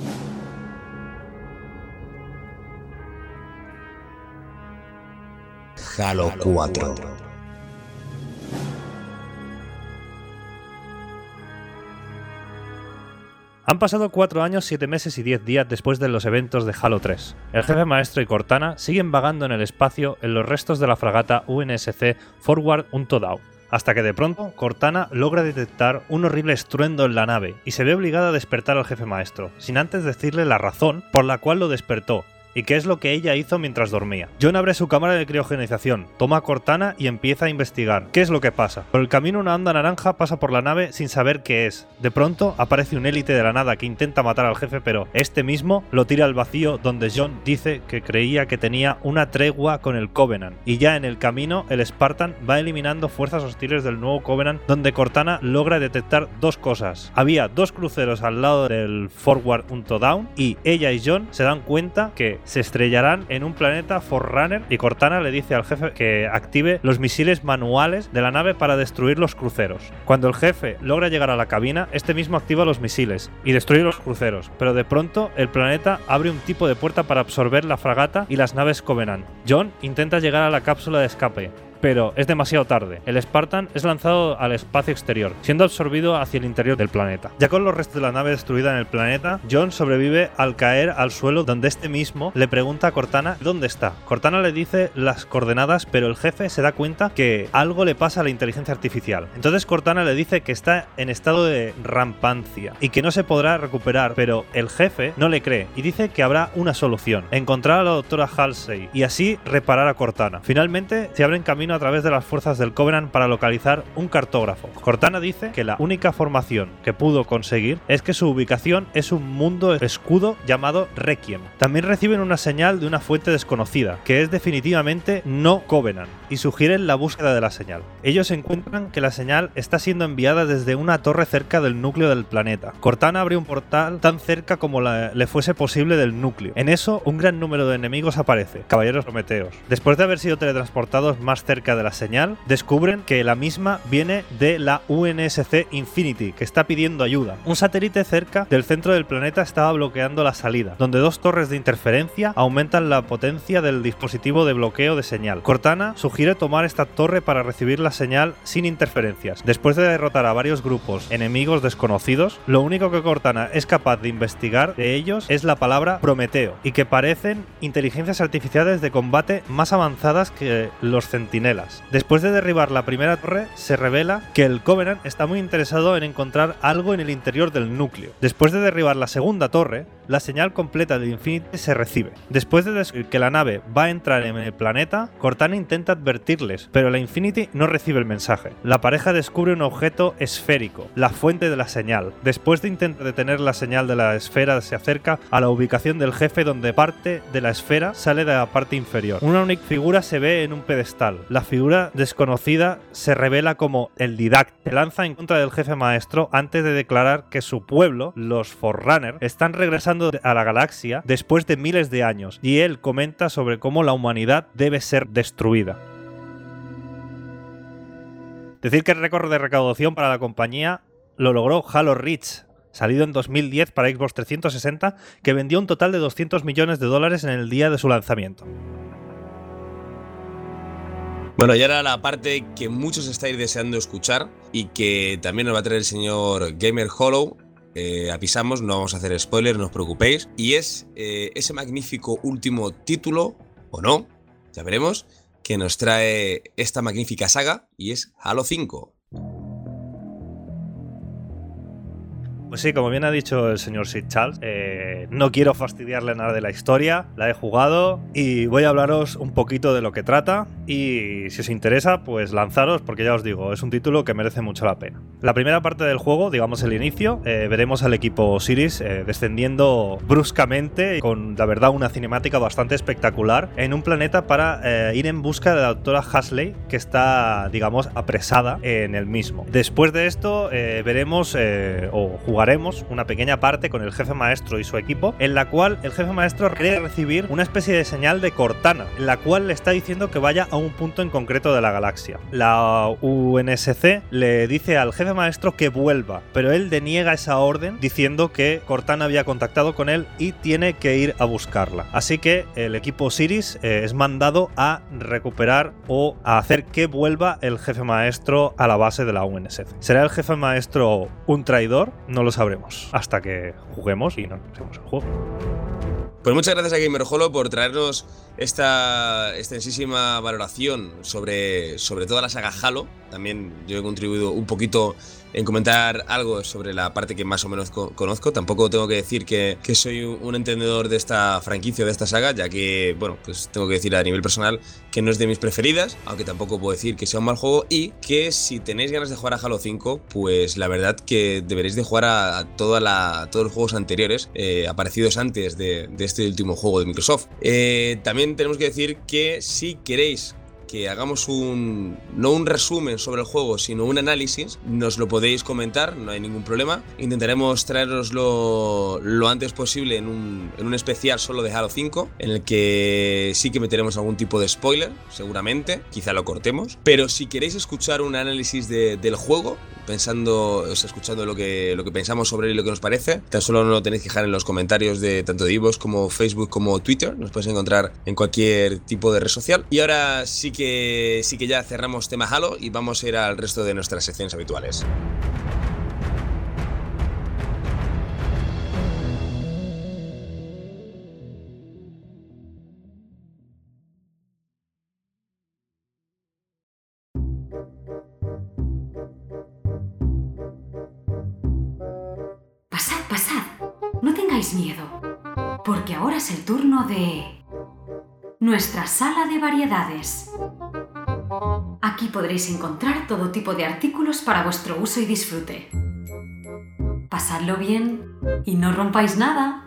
Halo 4. Han pasado 4 años, 7 meses y 10 días después de los eventos de Halo 3. El jefe maestro y Cortana siguen vagando en el espacio en los restos de la fragata UNSC Forward Unto Dawn, hasta que de pronto Cortana logra detectar un horrible estruendo en la nave y se ve obligada a despertar al jefe maestro, sin antes decirle la razón por la cual lo despertó y qué es lo que ella hizo mientras dormía. John abre su cámara de criogenización, toma a Cortana y empieza a investigar. ¿Qué es lo que pasa? Por el camino una onda naranja pasa por la nave sin saber qué es. De pronto aparece un élite de la nada que intenta matar al jefe, pero este mismo lo tira al vacío, donde John dice que creía que tenía una tregua con el Covenant. Y ya en el camino el Spartan va eliminando fuerzas hostiles del nuevo Covenant, donde Cortana logra detectar 2 cosas. Había 2 cruceros al lado del Forward Unto Dawn y ella y John se dan cuenta que que se estrellarán en un planeta Forerunner y Cortana le dice al jefe que active los misiles manuales de la nave para destruir los cruceros. Cuando el jefe logra llegar a la cabina, este mismo activa los misiles y destruye los cruceros, pero de pronto el planeta abre un tipo de puerta para absorber la fragata y las naves Covenant. John intenta llegar a la cápsula de escape, pero es demasiado tarde. El Spartan es lanzado al espacio exterior, siendo absorbido hacia el interior del planeta. Ya con los restos de la nave destruida en el planeta, John sobrevive al caer al suelo, donde este mismo le pregunta a Cortana dónde está. Cortana le dice las coordenadas, pero el jefe se da cuenta que algo le pasa a la inteligencia artificial. Entonces Cortana le dice que está en estado de rampancia y que no se podrá recuperar, pero el jefe no le cree y dice que habrá una solución: encontrar a la doctora Halsey y así reparar a Cortana. Finalmente se abren camino a través de las fuerzas del Covenant para localizar un cartógrafo. Cortana dice que la única formación que pudo conseguir es que su ubicación es un mundo escudo llamado Requiem. También reciben una señal de una fuente desconocida, que es definitivamente no Covenant, y sugieren la búsqueda de la señal. Ellos encuentran que la señal está siendo enviada desde una torre cerca del núcleo del planeta. Cortana abre un portal tan cerca como le fuese posible del núcleo. En eso, un gran número de enemigos aparece, caballeros prometeos. Después de haber sido teletransportados más cerca de la señal, descubren que la misma viene de la UNSC Infinity, que está pidiendo ayuda. Un satélite cerca del centro del planeta estaba bloqueando la salida, donde dos torres de interferencia aumentan la potencia del dispositivo de bloqueo de señal. Cortana sugiere tomar esta torre para recibir la señal sin interferencias. Después de derrotar a varios grupos enemigos desconocidos, lo único que Cortana es capaz de investigar de ellos es la palabra Prometeo, y que parecen inteligencias artificiales de combate más avanzadas que los centinelas. Después de derribar la primera torre, se revela que el Covenant está muy interesado en encontrar algo en el interior del núcleo. Después de derribar la segunda torre, la señal completa de Infinity se recibe. Después de descubrir que la nave va a entrar en el planeta, Cortana intenta advertirles, pero la Infinity no recibe el mensaje. La pareja descubre un objeto esférico, la fuente de la señal. Después de intentar detener la señal de la esfera, se acerca a la ubicación del jefe, donde parte de la esfera sale de la parte inferior. Una única figura se ve en un pedestal. La figura desconocida se revela como el Didact. Se lanza en contra del jefe maestro antes de declarar que su pueblo, los Forerunner, están regresando a la galaxia después de miles de años, y él comenta sobre cómo la humanidad debe ser destruida. Decir que el récord de recaudación para la compañía lo logró Halo Reach, salido en 2010 para Xbox 360, que vendió un total de $200 millones en el día de su lanzamiento. Bueno, y ahora la parte que muchos estáis deseando escuchar y que también nos va a traer el señor Gamer Hollow. Avisamos, no vamos a hacer spoilers, no os preocupéis. Y es ese magnífico último título, o no, ya veremos, que nos trae esta magnífica saga, y es Halo 5. Pues sí, como bien ha dicho el señor Sid Charles, no quiero fastidiarle nada de la historia, la he jugado y voy a hablaros un poquito de lo que trata, y si os interesa, pues lanzaros, porque ya os digo, es un título que merece mucho la pena. La primera parte del juego, digamos el inicio, veremos al equipo Osiris descendiendo bruscamente, con la verdad una cinemática bastante espectacular, en un planeta para ir en busca de la doctora Halsey, que está, digamos, apresada en el mismo. Después de esto, veremos o jugaremos una pequeña parte con el jefe maestro y su equipo, en la cual el jefe maestro quiere recibir una especie de señal de Cortana, en la cual le está diciendo que vaya a un punto en concreto de la galaxia. La UNSC le dice al jefe maestro que vuelva, pero él deniega esa orden diciendo que Cortana había contactado con él y tiene que ir a buscarla. Así que el equipo Osiris es mandado a recuperar o a hacer que vuelva el jefe maestro a la base de la UNSC. ¿Será el jefe maestro un traidor? No lo sabremos hasta que juguemos y no empecemos el juego. Pues muchas gracias a Gamer Hollow por traernos esta extensísima valoración sobre toda la saga Halo. También yo he contribuido un poquito en comentar algo sobre la parte que más o menos conozco. Tampoco tengo que decir que soy un entendedor de esta franquicia o de esta saga, ya que, bueno, pues tengo que decir a nivel personal que no es de mis preferidas, aunque tampoco puedo decir que sea un mal juego, y que si tenéis ganas de jugar a Halo 5, pues la verdad que deberéis de jugar a todos los juegos anteriores aparecidos antes de este último juego de Microsoft. También tenemos que decir que si queréis que hagamos no un resumen sobre el juego, sino un análisis, nos lo podéis comentar, no hay ningún problema. Intentaremos traeroslo lo antes posible en un especial solo de Halo 5, en el que sí que meteremos algún tipo de spoiler, seguramente, quizá lo cortemos. Pero si queréis escuchar un análisis del juego, escuchando lo que pensamos sobre él y lo que nos parece, tan solo no lo tenéis que dejar en los comentarios de tanto de iVoox como Facebook como Twitter. Nos podéis encontrar en cualquier tipo de red social. Y ahora sí que ya cerramos tema Halo y vamos a ir al resto de nuestras secciones habituales. Pasad. No tengáis miedo, porque ahora es el turno de nuestra sala de variedades. Aquí podréis encontrar todo tipo de artículos para vuestro uso y disfrute. Pasadlo bien y no rompáis nada.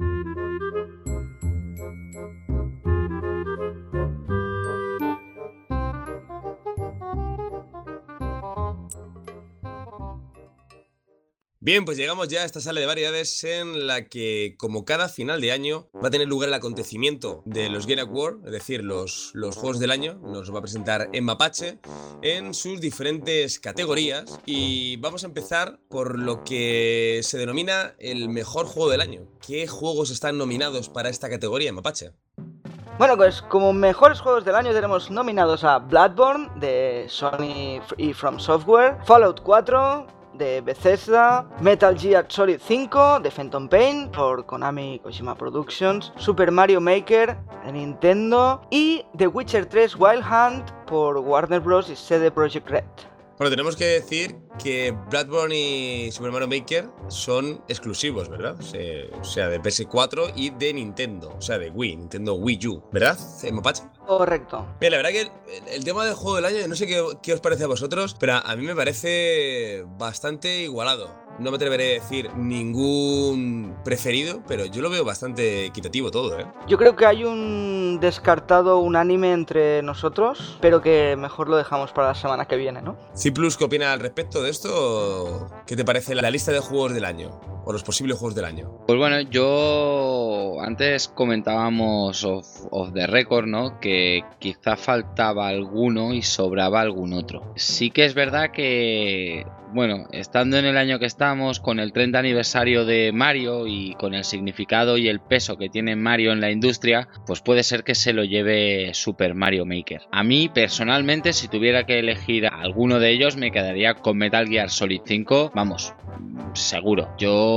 Bien, pues llegamos ya a esta sala de variedades en la que, como cada final de año, va a tener lugar el acontecimiento de los Game Awards, es decir, los juegos del año. Nos va a presentar en Mapache en sus diferentes categorías y vamos a empezar por lo que se denomina el mejor juego del año. ¿Qué juegos están nominados para esta categoría en Mapache? Bueno, pues como mejores juegos del año tenemos nominados a Bloodborne de Sony y From Software, Fallout 4 de Bethesda, Metal Gear Solid 5 de Phantom Pain por Konami y Kojima Productions, Super Mario Maker de Nintendo y The Witcher 3 Wild Hunt por Warner Bros. Y CD Projekt Red. Bueno, tenemos que decir que Bloodborne y Super Mario Maker son exclusivos, ¿verdad? O sea, de PS4 y de Nintendo, o sea, de Wii, Nintendo Wii U, ¿verdad, Mapache? Correcto. Bien, la verdad que el tema del juego del año, no sé qué os parece a vosotros, pero a mí me parece bastante igualado. No me atreveré a decir ningún preferido, pero yo lo veo bastante equitativo todo, ¿eh? Yo creo que hay un descartado unánime entre nosotros, pero que mejor lo dejamos para la semana que viene, ¿no? Ciplus, ¿qué opina al respecto de esto? ¿Qué te parece la lista de juegos del año? O los posibles juegos del año. Pues bueno, yo antes comentábamos off the record, ¿no? Que quizá faltaba alguno y sobraba algún otro. Sí que es verdad que, bueno, estando en el año que estamos, con el 30 aniversario de Mario y con el significado y el peso que tiene Mario en la industria, pues puede ser que se lo lleve Super Mario Maker. A mí, personalmente, si tuviera que elegir alguno de ellos, me quedaría con Metal Gear Solid 5, vamos, seguro.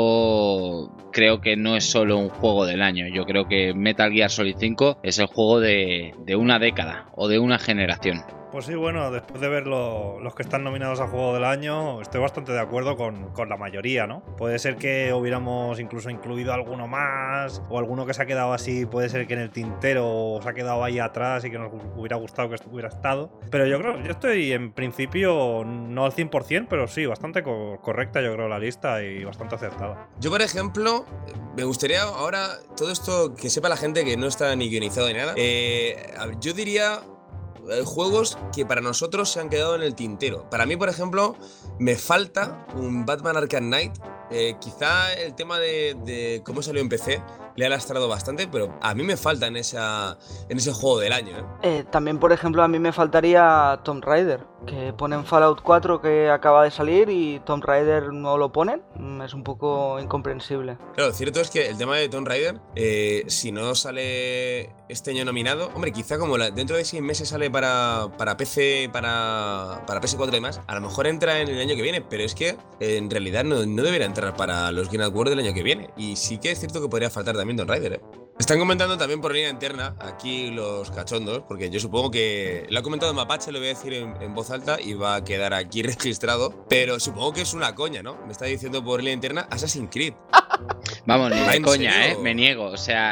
Yo creo que no es solo un juego del año, yo creo que Metal Gear Solid 5 es el juego de una década o de una generación. Pues sí, bueno, después de ver los que están nominados a Juego del Año, estoy bastante de acuerdo con la mayoría, ¿no? Puede ser que hubiéramos incluso incluido alguno más, o alguno que se ha quedado así, puede ser que en el tintero se ha quedado ahí atrás y que nos hubiera gustado que hubiera estado. Pero yo estoy en principio, no al 100%, pero sí, bastante correcta yo creo la lista y bastante acertada. Yo, por ejemplo, me gustaría ahora, todo esto que sepa la gente que no está ni guionizado ni nada, yo diría juegos que para nosotros se han quedado en el tintero. Para mí, por ejemplo, me falta un Batman Arkham Knight. Quizá el tema de cómo salió en PC le ha lastrado bastante, pero a mí me falta en ese juego del año, ¿eh? También, por ejemplo, a mí me faltaría Tomb Raider, que ponen Fallout 4 que acaba de salir y Tomb Raider no lo ponen. Es un poco incomprensible. Claro, cierto es que el tema de Tomb Raider, si no sale este año nominado, hombre, quizá como dentro de 6 meses sale para PC, para PS4 y demás, a lo mejor entra en el año que viene, pero es que en realidad no debería entrar para los Game Awards del año que viene. Y sí que es cierto que podría faltar también Tomb Raider, ¿eh? Están comentando también por línea interna aquí los cachondos, porque yo supongo que lo ha comentado Mapache, lo voy a decir en voz alta y va a quedar aquí registrado, pero supongo que es una coña, ¿no? Me está diciendo por línea interna Assassin's Creed. Vamos, ni de coña, serio? me niego, o sea,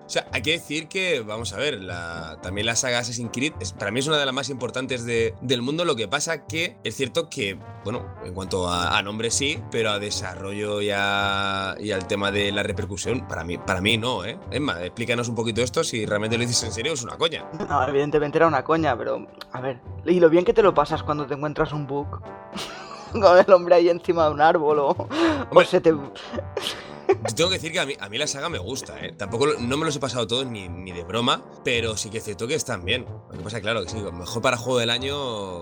O sea, hay que decir que, vamos a ver, también la saga Assassin's Creed para mí es una de las más importantes del mundo. Lo que pasa que es cierto que, bueno, en cuanto a nombre sí, pero a desarrollo y al tema de la repercusión, para mí no, ¿eh? Emma, explícanos un poquito esto, si realmente lo dices en serio, es una coña. No, evidentemente era una coña, pero a ver, y lo bien que te lo pasas cuando te encuentras un bug con el hombre ahí encima de un árbol o se te... Tengo que decir que a mí la saga me gusta, ¿eh? Tampoco no me los he pasado todos ni de broma, pero sí que es cierto que están bien. Lo que pasa, claro, que sí, mejor para juego del año...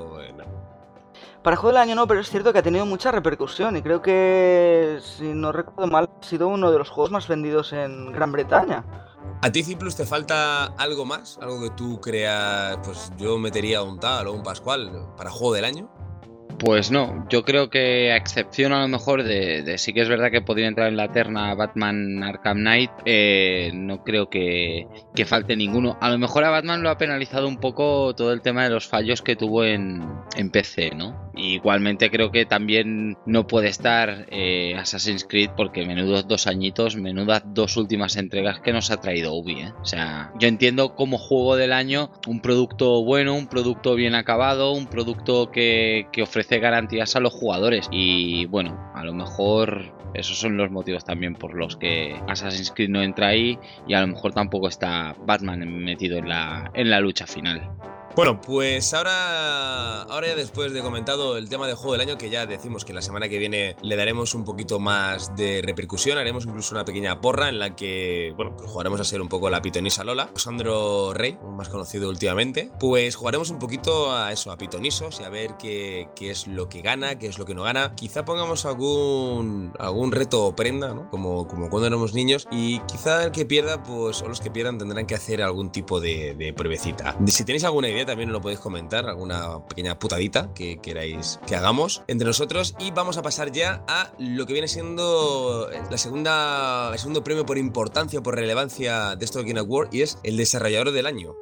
Para juego del año no, pero es cierto que ha tenido mucha repercusión y creo que, si no recuerdo mal, ha sido uno de los juegos más vendidos en Gran Bretaña. ¿A ti, Ciplus, te falta algo más? ¿Algo que tú creas? Pues yo metería un tal o un Pascual para juego del año. Pues no, yo creo que a excepción a lo mejor de sí que es verdad que podría entrar en la terna Batman Arkham Knight, no creo que falte ninguno. A lo mejor a Batman lo ha penalizado un poco todo el tema de los fallos que tuvo en PC, ¿no? Igualmente creo que también no puede estar Assassin's Creed porque menudos 2 añitos, menudas 2 últimas entregas que nos ha traído Ubi, ¿eh? O sea, yo entiendo como juego del año un producto bueno, un producto bien acabado, un producto que ofrece garantías a los jugadores y bueno, a lo mejor esos son los motivos también por los que Assassin's Creed no entra ahí y a lo mejor tampoco está Batman metido en la lucha final. Bueno, pues ahora ya después de comentado el tema del juego del año, que ya decimos que la semana que viene le daremos un poquito más de repercusión, haremos incluso una pequeña porra en la que, bueno, pues jugaremos a ser un poco la pitonisa Lola, Sandro Rey, más conocido últimamente, pues jugaremos un poquito a eso, a pitonisos y a ver qué es lo que gana, qué es lo que no gana. Quizá pongamos algún reto o prenda, ¿no? Como cuando éramos niños, y quizá el que pierda, pues, o los que pierdan tendrán que hacer algún tipo de pruebecita. Si tenéis alguna idea, también nos lo podéis comentar, alguna pequeña putadita que queráis que hagamos entre nosotros. Y vamos a pasar ya a lo que viene siendo el segundo premio por importancia, por relevancia de esto de Game Award, y es el desarrollador del año.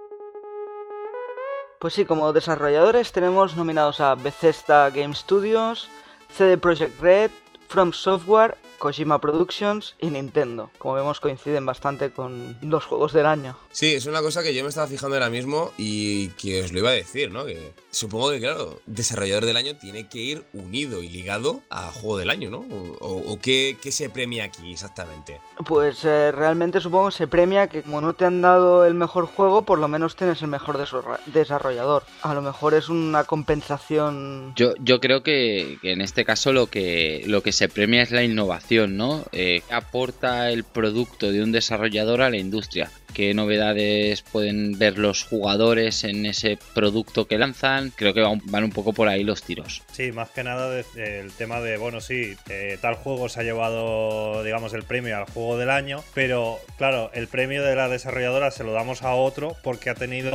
Pues sí, como desarrolladores tenemos nominados a Bethesda Game Studios, CD Projekt Red, From Software, Kojima Productions y Nintendo. Como vemos, coinciden bastante con los juegos del año. Sí, es una cosa que yo me estaba fijando ahora mismo y que os lo iba a decir, ¿no? Que supongo que, claro, desarrollador del año tiene que ir unido y ligado a juego del año, ¿no? ¿O qué se premia aquí exactamente? Pues realmente supongo que se premia que como no te han dado el mejor juego, por lo menos tienes el mejor desarrollador. A lo mejor es una compensación... Yo creo que en este caso lo que se premia es la innovación, ¿no? Aporta el producto de un desarrollador a la industria. Qué novedades pueden ver los jugadores en ese producto que lanzan. Creo que van un poco por ahí los tiros. Sí, más que nada el tema de, bueno, sí, tal juego se ha llevado, digamos, el premio al juego del año, pero claro, el premio de la desarrolladora se lo damos a otro porque ha tenido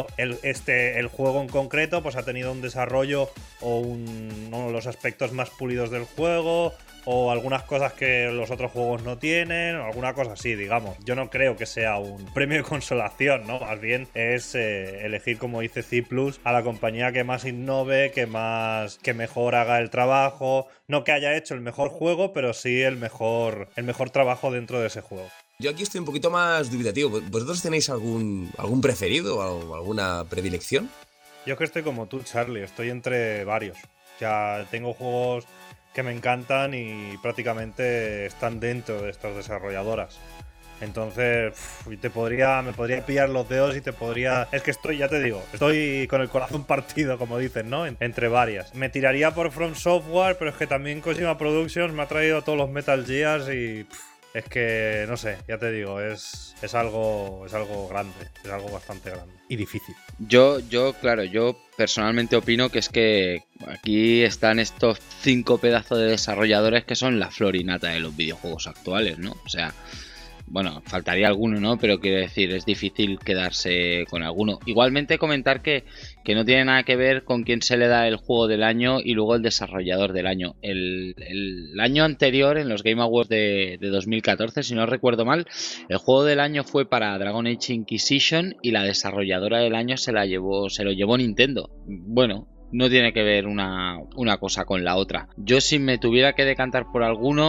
el juego en concreto, pues ha tenido un desarrollo o uno de los aspectos más pulidos del juego, o algunas cosas que los otros juegos no tienen, o alguna cosa así, digamos. Yo no creo que sea un premio de consolación, ¿no? Más bien es elegir, como dice Ciplus, a la compañía que más innove, que mejor haga el trabajo. No que haya hecho el mejor juego, pero sí el mejor trabajo dentro de ese juego. Yo aquí estoy un poquito más dubitativo. ¿Vosotros tenéis algún preferido o alguna predilección? Yo es que estoy como tú, Charlie. Estoy entre varios. Ya tengo juegos que me encantan y prácticamente están dentro de estas desarrolladoras. Entonces, me podría pillar los dedos y te podría... Es que ya te digo, estoy con el corazón partido, como dicen, ¿no? Entre varias. Me tiraría por From Software, pero es que también Kojima Productions me ha traído todos los Metal Gears y... Es que, no sé, ya te digo, es algo grande, es algo bastante grande y difícil. Yo personalmente opino que es que aquí están estos 5 pedazos de desarrolladores que son la flor y nata de los videojuegos actuales, ¿no? O sea, bueno, faltaría alguno, ¿no? Pero quiero decir, es difícil quedarse con alguno. Igualmente comentar que no tiene nada que ver con quién se le da el juego del año y luego el desarrollador del año. El año anterior, en los Game Awards de 2014, si no recuerdo mal, el juego del año fue para Dragon Age Inquisition y la desarrolladora del año se lo llevó Nintendo. Bueno, no tiene que ver una cosa con la otra. Yo, si me tuviera que decantar por alguno,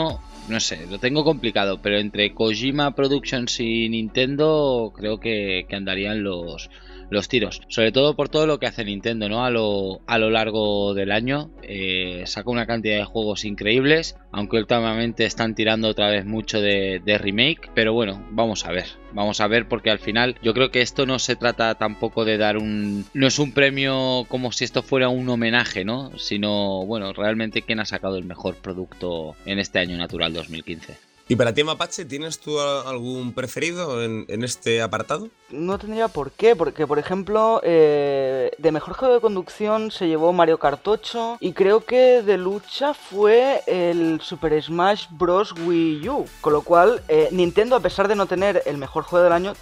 no sé, lo tengo complicado, pero entre Kojima Productions y Nintendo creo que andarían los tiros, sobre todo por todo lo que hace Nintendo, ¿no? A lo largo del año saca una cantidad de juegos increíbles, aunque últimamente están tirando otra vez mucho de remake, pero bueno, vamos a ver porque al final yo creo que esto no se trata tampoco de dar no es un premio como si esto fuera un homenaje, ¿no? Sino, bueno, realmente quién ha sacado el mejor producto en este año natural 2015. ¿Y para ti, Mapache, tienes tú algún preferido en este apartado? No tendría por qué, porque por ejemplo, de mejor juego de conducción se llevó Mario Kart 8 y creo que de lucha fue el Super Smash Bros. Wii U, con lo cual Nintendo, a pesar de no tener el mejor juego del año,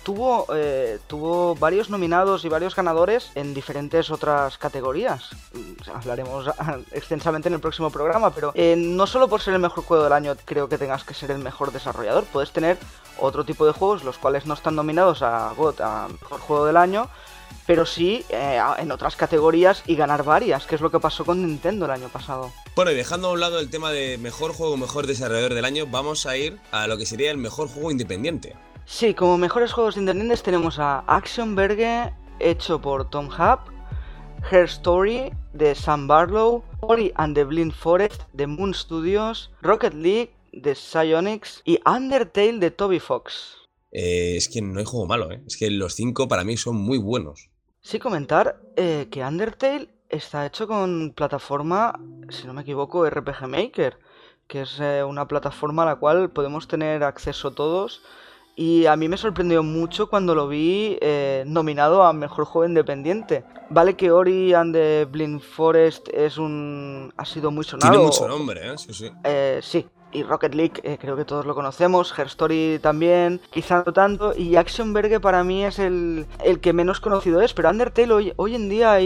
tuvo varios nominados y varios ganadores en diferentes otras categorías. Hablaremos extensamente en el próximo programa, pero no solo por ser el mejor juego del año creo que tengas que ser el mejor desarrollador, puedes tener otro tipo de juegos los cuales no están nominados a mejor juego del año, pero sí en otras categorías y ganar varias, que es lo que pasó con Nintendo el año pasado. Bueno, y dejando a un lado el tema de mejor juego, mejor desarrollador del año, vamos a ir a lo que sería el mejor juego independiente. Sí, como mejores juegos independientes tenemos a Action Verge, hecho por Tom Hub, Her Story, de Sam Barlow, Ori and the Blind Forest, de Moon Studios, Rocket League, de Psyonix y Undertale, de Toby Fox. Es que no hay juego malo, ¿eh? Es que los 5 para mí son muy buenos. Sí, comentar que Undertale está hecho con plataforma, si no me equivoco, RPG Maker, que es una plataforma a la cual podemos tener acceso todos. Y a mí me sorprendió mucho cuando lo vi nominado a Mejor Juego Independiente. Vale que Ori and the Blind Forest ha sido muy sonado. Tiene mucho nombre, ¿eh? Sí. Sí. Y Rocket League, creo que todos lo conocemos, Her Story también, quizá no tanto, y Action Verge para mí es el que menos conocido es, pero Undertale hoy en día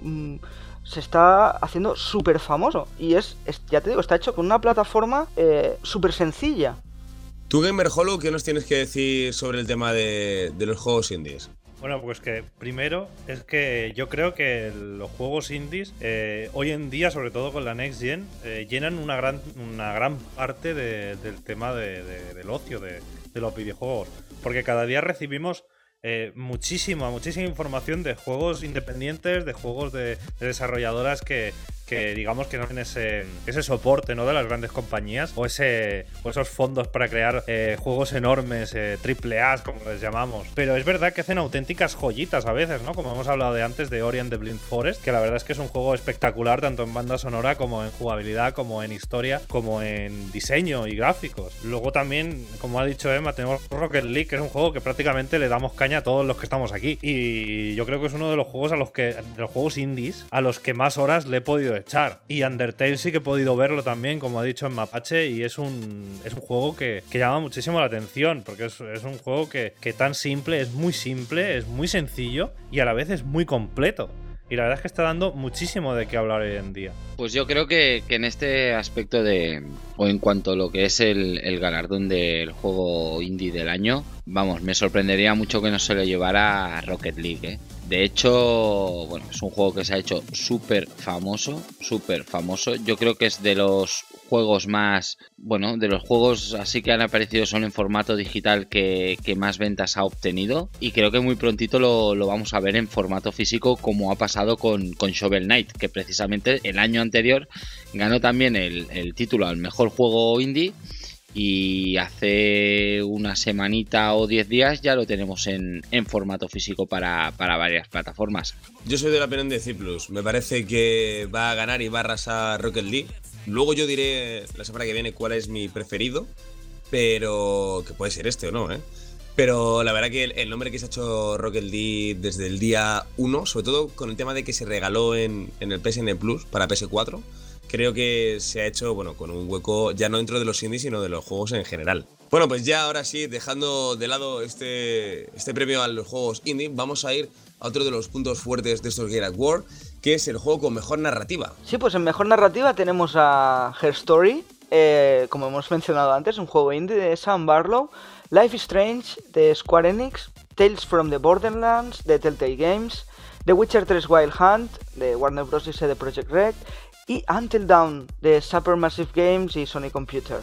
se está haciendo súper famoso, y ya te digo, está hecho con una plataforma súper sencilla. Tú, Gamer Hollow, ¿qué nos tienes que decir sobre el tema de los juegos indies? Bueno, pues que primero es que yo creo que los juegos indies hoy en día, sobre todo con la Next Gen, llenan una gran parte del tema del ocio de los videojuegos. Porque cada día recibimos muchísima información de juegos independientes, de juegos de desarrolladoras que digamos que no tienen ese soporte, ¿no?, de las grandes compañías o esos fondos para crear juegos enormes, triple A, como les llamamos. Pero es verdad que hacen auténticas joyitas a veces, ¿no? Como hemos hablado de antes de Ori and the Blind Forest, que la verdad es que es un juego espectacular tanto en banda sonora como en jugabilidad, como en historia, como en diseño y gráficos. Luego también, como ha dicho Emma, tenemos Rocket League, que es un juego que prácticamente le damos caña a todos los que estamos aquí. Y yo creo que es uno de los juegos de los juegos indies a los que más horas le he podido echar. Y Undertale sí que he podido verlo también, como ha dicho en Mapache, y es un juego que llama muchísimo la atención, porque es un juego que tan simple, es muy sencillo y a la vez es muy completo. Y la verdad es que está dando muchísimo de qué hablar hoy en día. Pues yo creo que en este aspecto o en cuanto a lo que es el galardón del juego indie del año, vamos, me sorprendería mucho que no se lo llevara Rocket League, ¿eh? De hecho, bueno, es un juego que se ha hecho súper famoso. Yo creo que es de los juegos de los juegos así que han aparecido solo en formato digital que más ventas ha obtenido. Y creo que muy prontito lo vamos a ver en formato físico, como ha pasado con Shovel Knight, que precisamente el año anterior ganó también el título al mejor juego indie. Y hace una semanita o 10 días ya lo tenemos en formato físico para varias plataformas. Yo soy de la opinión de Ciplus. Me parece que va a ganar y va a arrasar Rocket League. Luego yo diré la semana que viene cuál es mi preferido, pero que puede ser este o no, ¿eh? Pero la verdad que el nombre que se ha hecho Rocket League desde el día 1, sobre todo con el tema de que se regaló en el PSN Plus para PS4, creo que se ha hecho, bueno, con un hueco ya no dentro de los indies, sino de los juegos en general. Bueno, pues ya ahora sí, dejando de lado este premio a los juegos indie, vamos a ir a otro de los puntos fuertes de estos Game Awards, que es el juego con mejor narrativa. Sí, pues en mejor narrativa tenemos a Her Story, como hemos mencionado antes, un juego indie de Sam Barlow, Life is Strange de Square Enix, Tales from the Borderlands de Telltale Games, The Witcher 3 Wild Hunt de Warner Bros. Y CD Projekt Red, y Until Dawn de Supermassive Games y Sony Computer.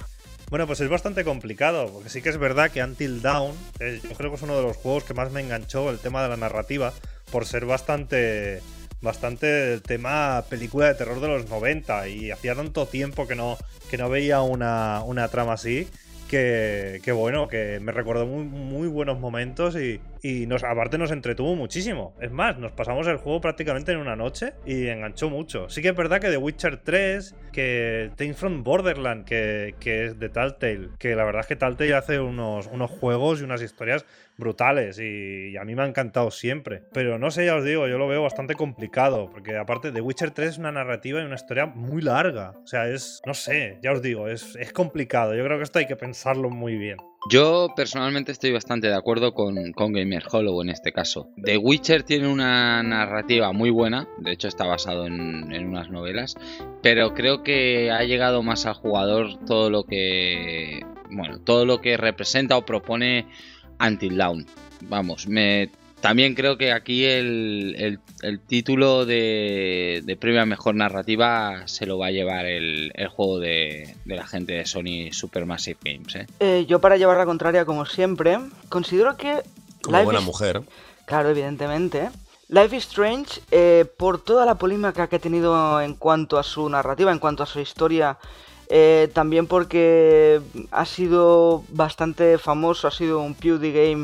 Bueno, pues es bastante complicado, porque sí que es verdad que Until Dawn, yo creo que es uno de los juegos que más me enganchó el tema de la narrativa, por ser bastante el tema película de terror de los 90, y hacía tanto tiempo que no veía una trama así, que bueno, que me recordó muy buenos momentos y aparte nos entretuvo muchísimo. Es más, nos pasamos el juego prácticamente en una noche y enganchó mucho. Sí que es verdad que The Witcher 3, que Tales from Borderland, que es de Telltale, que la verdad es que Telltale hace unos juegos y unas historias brutales y a mí me ha encantado siempre. Pero no sé, ya os digo, yo lo veo bastante complicado, porque aparte The Witcher 3 es una narrativa y una historia muy larga. O sea, no sé, ya os digo, es complicado. Yo creo que esto hay que pensarlo muy bien. Yo personalmente estoy bastante de acuerdo con Gamer Hollow en este caso. The Witcher tiene una narrativa muy buena, de hecho está basado en unas novelas, pero creo que ha llegado más al jugador todo lo que representa o propone Until Dawn. Vamos, también creo que aquí el título de premio a mejor narrativa se lo va a llevar el juego de la gente de Sony Supermassive Games. Yo, para llevar la contraria, como siempre, considero que... Como buena mujer. Claro, evidentemente. Life is Strange, por toda la polémica que ha tenido en cuanto a su narrativa, en cuanto a su historia, también porque ha sido bastante famoso, ha sido un PewDieGame...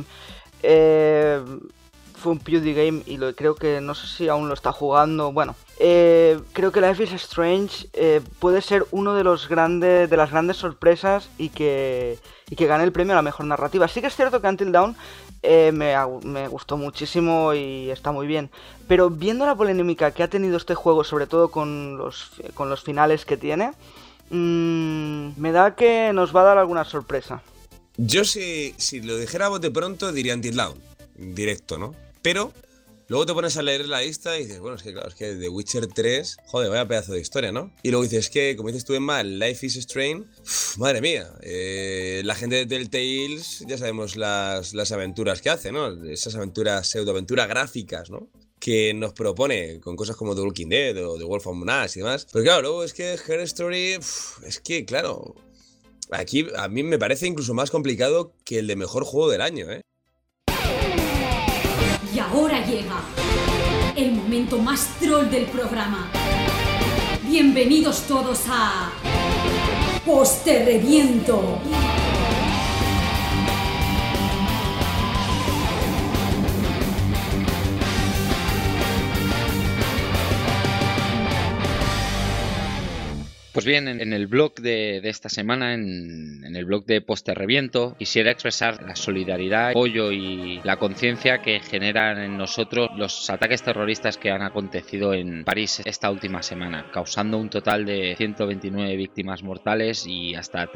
Fue un PewDieGame y creo que no sé si aún lo está jugando. Bueno, creo que Life is Strange puede ser uno de las grandes sorpresas y que gane el premio a la mejor narrativa. Sí que es cierto que Until Dawn me gustó muchísimo y está muy bien, pero viendo la polémica que ha tenido este juego, sobre todo con los finales que tiene, me da que nos va a dar alguna sorpresa. Yo si lo dijera a bote pronto diría Until Dawn, directo, ¿no? Pero luego te pones a leer la lista y dices, bueno, es que claro, es que The Witcher 3, joder, vaya pedazo de historia, ¿no? Y luego dices que, como dices tú, Emma, Life is Strange, madre mía, la gente de Telltale, ya sabemos las aventuras que hace, ¿no? Esas aventuras, pseudoaventuras gráficas, ¿no? Que nos propone con cosas como The Walking Dead o The Wolf Among Us y demás. Pero claro, luego es que Her Story, es que, claro, aquí a mí me parece incluso más complicado que el de mejor juego del año, ¿eh? Y ahora llega el momento más troll del programa. Bienvenidos todos a Poste Reviento. Pues bien, en el blog de esta semana, en el blog de Poste Reviento, quisiera expresar la solidaridad, el apoyo y la conciencia que generan en nosotros los ataques terroristas que han acontecido en París esta última semana, causando un total de 129 víctimas mortales y hasta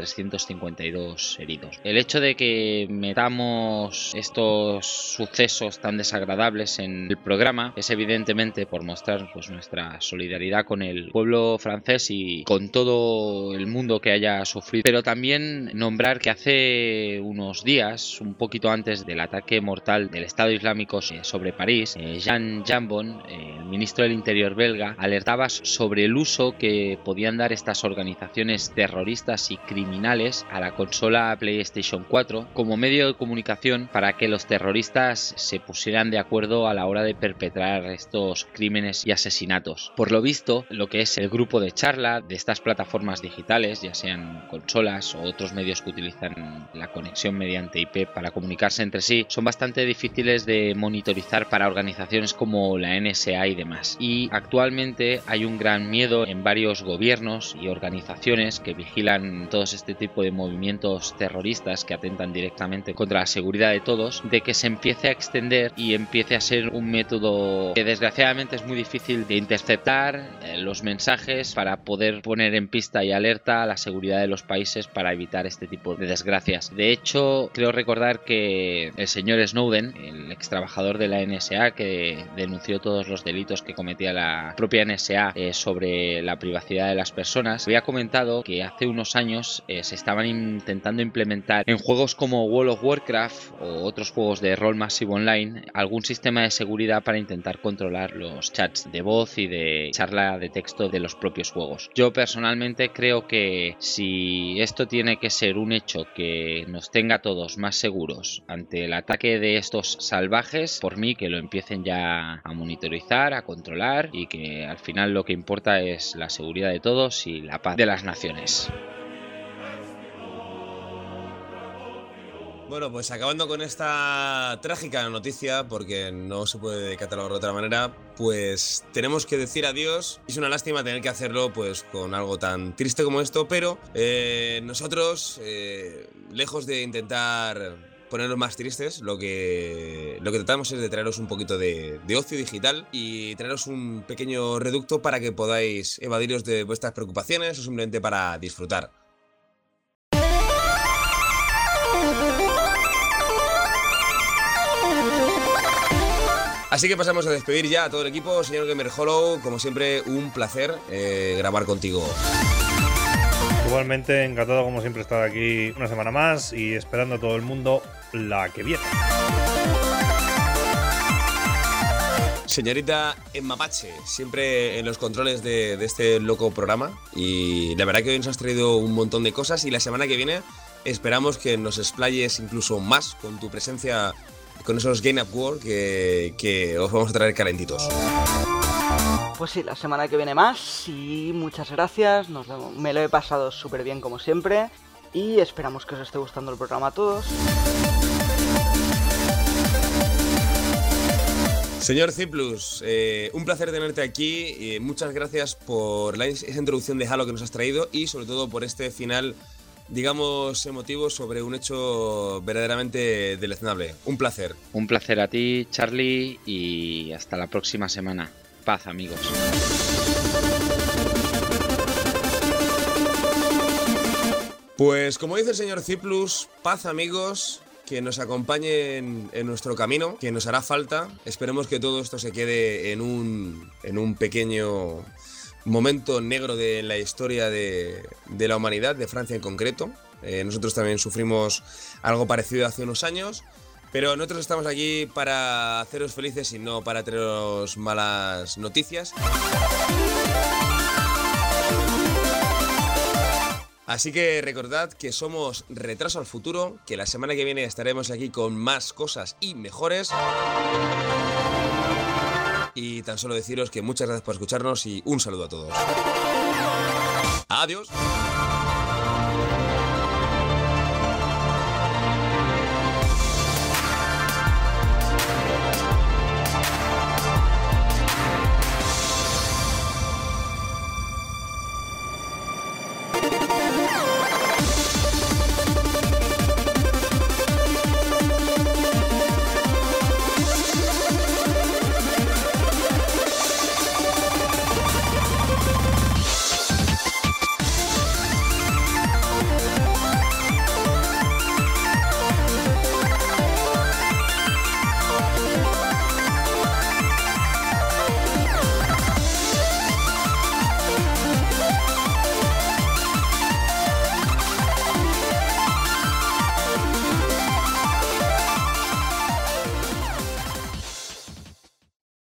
352 heridos. El hecho de que metamos estos sucesos tan desagradables en el programa es evidentemente por mostrar pues nuestra solidaridad con el pueblo francés y con todo el mundo que haya sufrido, pero también nombrar que hace unos días, un poquito antes del ataque mortal del Estado Islámico sobre París, Jean Jambon, el ministro del Interior belga, alertaba sobre el uso que podían dar estas organizaciones terroristas y criminales a la consola PlayStation 4 como medio de comunicación para que los terroristas se pusieran de acuerdo a la hora de perpetrar estos crímenes y asesinatos. Por lo visto, lo que es el grupo de charla de estas plataformas digitales, ya sean consolas o otros medios que utilizan la conexión mediante IP para comunicarse entre sí, son bastante difíciles de monitorizar para organizaciones como la NSA y demás. Y actualmente hay un gran miedo en varios gobiernos y organizaciones que vigilan todos este tipo de movimientos terroristas que atentan directamente contra la seguridad de todos, de que se empiece a extender y empiece a ser un método que desgraciadamente es muy difícil de interceptar los mensajes para poder poner en pista y alerta a la seguridad de los países para evitar este tipo de desgracias. De hecho, creo recordar que el señor Snowden, el ex trabajador de la NSA que denunció todos los delitos que cometía la propia NSA sobre la privacidad de las personas, había comentado que hace unos años se estaban intentando implementar en juegos como World of Warcraft o otros juegos de rol masivo online algún sistema de seguridad para intentar controlar los chats de voz y de charla de texto de los propios juegos. Yo personalmente personalmente creo que si esto tiene que ser un hecho que nos tenga a todos más seguros ante el ataque de estos salvajes, por mí que lo empiecen ya a monitorizar, a controlar, y que al final lo que importa es la seguridad de todos y la paz de las naciones. Bueno, pues acabando con esta trágica noticia, porque no se puede catalogar de otra manera, pues tenemos que decir adiós. Es una lástima tener que hacerlo pues con algo tan triste como esto, pero nosotros, lejos de intentar ponernos más tristes, lo que tratamos es de traeros un poquito de ocio digital y traeros un pequeño reducto para que podáis evadiros de vuestras preocupaciones o simplemente para disfrutar. Así que pasamos a despedir ya a todo el equipo. Señor Gamer Hollow, como siempre, un placer grabar contigo. Igualmente, encantado como siempre estar aquí una semana más y esperando a todo el mundo la que viene. Señorita Emmapache, siempre en los controles de este loco programa. Y la verdad que hoy nos has traído un montón de cosas y la semana que viene esperamos que nos explayes incluso más con tu presencia, con esos Game Up World que os vamos a traer calentitos. Pues sí, la semana que viene más y muchas gracias, me lo he pasado súper bien como siempre y esperamos que os esté gustando el programa a todos. Señor Ciplus, un placer tenerte aquí, muchas gracias por esa introducción de Halo que nos has traído y sobre todo por este final, digamos, emotivo sobre un hecho verdaderamente deleznable. Un placer. Un placer a ti, Charlie, y hasta la próxima semana. Paz, amigos. Pues como dice el señor Ciplus, paz, amigos, que nos acompañen en nuestro camino, que nos hará falta. Esperemos que todo esto se quede en un pequeño momento negro de la historia de la humanidad, de Francia en concreto. Nosotros también sufrimos algo parecido hace unos años, pero nosotros estamos aquí para haceros felices y no para traeros malas noticias. Así que recordad que somos Retraso al Futuro, que la semana que viene estaremos aquí con más cosas y mejores. Y tan solo deciros que muchas gracias por escucharnos y un saludo a todos. Adiós.